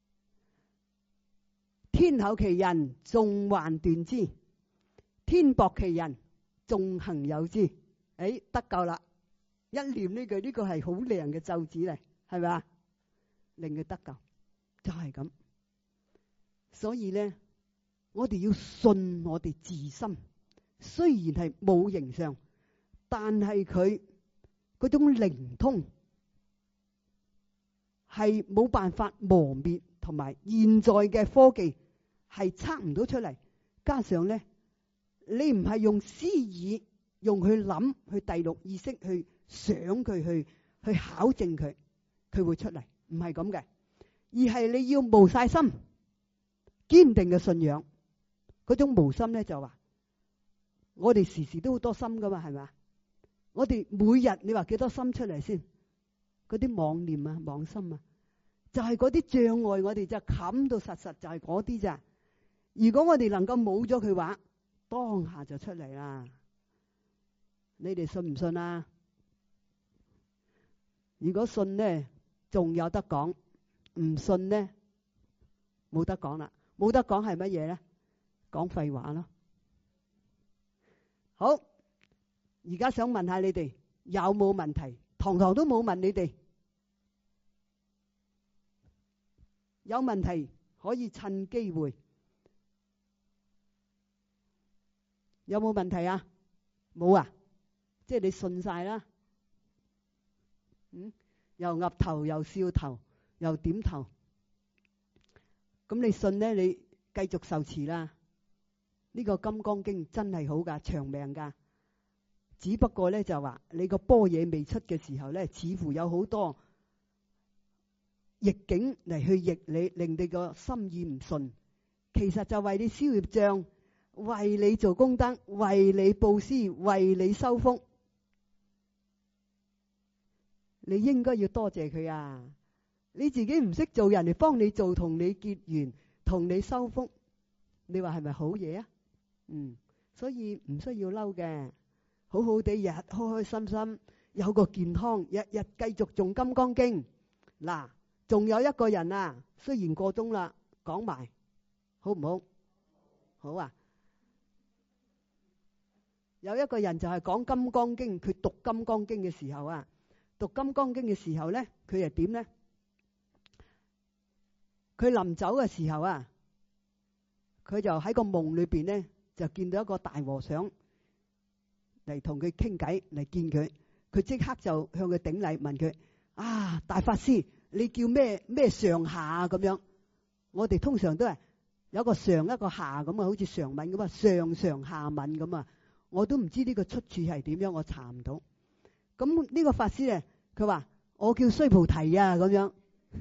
天厚其人，縱橫斷之；天薄其人，縱行有之。得救啦！一念呢句，呢個係好靚嘅咒語嚟，係咪啊？令佢得救，就係咁。所以咧，我哋要信我哋自心，雖然係冇形象，但係佢嗰種靈通係冇辦法磨滅，同埋現在嘅科技係測唔到出嚟。加上咧，你唔係用思意，用去諗，去第六意識去想佢，去考證佢，佢會出嚟，唔係咁嘅，而係你要無晒心，堅定嘅信仰。嗰種無心咧就話，我哋時時都好多心噶嘛，係咪？我哋每日你話幾多心出嚟先？嗰啲妄念啊、妄心啊，就係嗰啲障礙，我哋就冚到實，就係嗰啲咋。如果我哋能夠冇咗佢話，當下就出嚟啦。你哋信唔信啊？如果信呢，仲有得講；唔信呢，冇得講啦。冇得講係乜嘢咧？講廢話咯。好，而家想問下你哋有冇問題？堂堂都冇問你哋，有問題可以趁機會。有冇問題啊？冇啊？即係你信晒啦。又岌頭，又笑頭，又點頭。咁你信呢？你繼續受持啦。呢個金剛經真係好噶，長命噶。只不過咧就話你個般若未出嘅時候咧，似乎有好多逆境嚟去逆你，令你個心意唔順。其實就為你消業障，為你做功德，為你布施，為你修福。你應該要多謝佢啊！你自己唔識做，人哋幫你做，同你結緣，同你修福，你話係咪好嘢啊？所以唔需要嬲嘅，好好地日開開心心，有個健康，日日繼續誦金剛經。嗱，仲有一個人啊，雖然過鐘啦，講埋好唔好？好啊！有一個人就係講金剛經，佢讀金剛經嘅時候啊。讀金剛經嘅時候咧，佢係點咧？佢臨走嘅時候啊，佢就喺個夢裏邊咧，就見到一個大和尚嚟同佢傾偈，嚟見佢。佢即刻就向佢頂禮，問佢：大法師，你叫咩上下啊？咁樣，我哋通常都係有一個上一個下咁啊，好似常文咁啊，上上下文咁啊。我都唔知呢個出處係點樣，我查唔到。 咁呢個法師咧，佢話我叫須菩提啊，咁樣。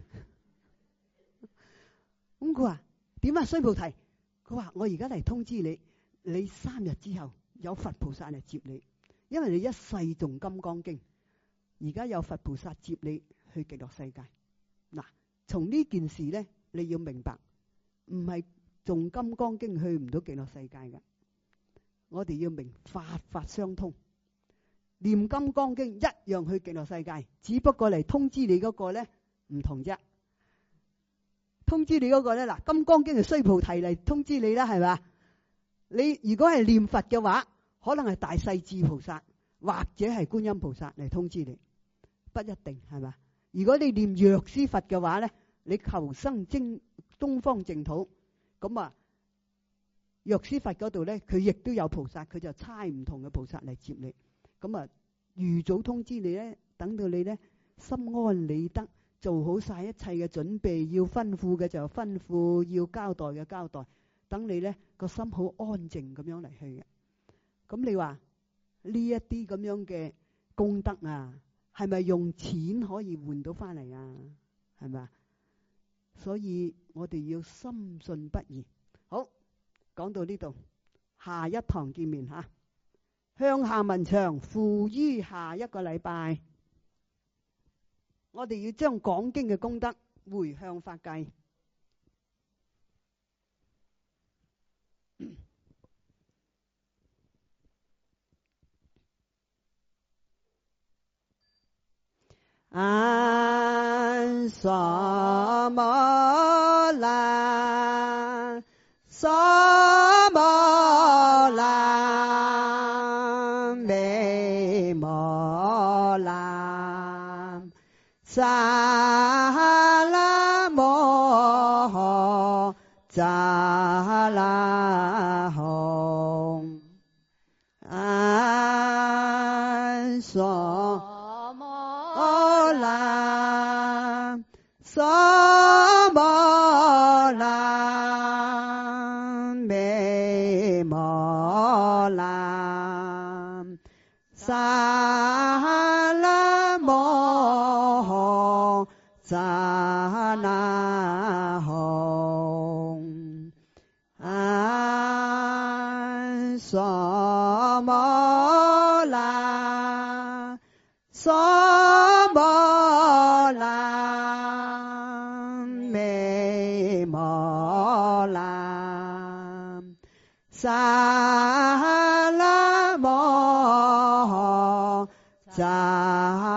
咁佢話點啊，須菩提？佢話我而家嚟通知你，你3日之後有佛菩薩嚟接你，因為你一世誦金剛經，而家有佛菩薩接你去極樂世界。嗱，從呢件事咧，你要明白，唔係誦金剛經去唔到極樂世界㗎。我哋要明法法相通，念金剛經一樣去極樂世界，只不過嚟通知你嗰個咧唔同啫。通知你嗰個咧，嗱，金剛經係須菩提嚟通知你啦，係咪？你如果係念佛嘅話，可能係大勢至菩薩或者係觀音菩薩嚟通知你，不一定，係咪？如果你念藥師佛嘅話咧，你求生東方淨土，咁啊，藥師佛嗰度咧，佢亦都有菩薩，佢就差唔同嘅菩薩嚟接你，咁啊，預早通知你咧，等到你咧心安理得。做好晒一切嘅準備，要吩咐嘅就吩咐，要交代嘅交代，等你咧個心好安靜咁樣嚟去嘅。咁你話呢一啲咁樣嘅功德啊，係咪用錢可以換到翻嚟啊？係咪啊？所以我哋要深信不疑。好，講到呢度，下一堂見面吓。向下文長，付於下一個禮拜。我哋要將講經嘅功德回向法界。安娑摩那，娑摩那，美摩那，萨拉摩扎拉吽，安娑摩那，娑摩那，美摩那，萨拉摩扎那吽，安娑摩那，娑摩那，美摩那，萨拉摩扎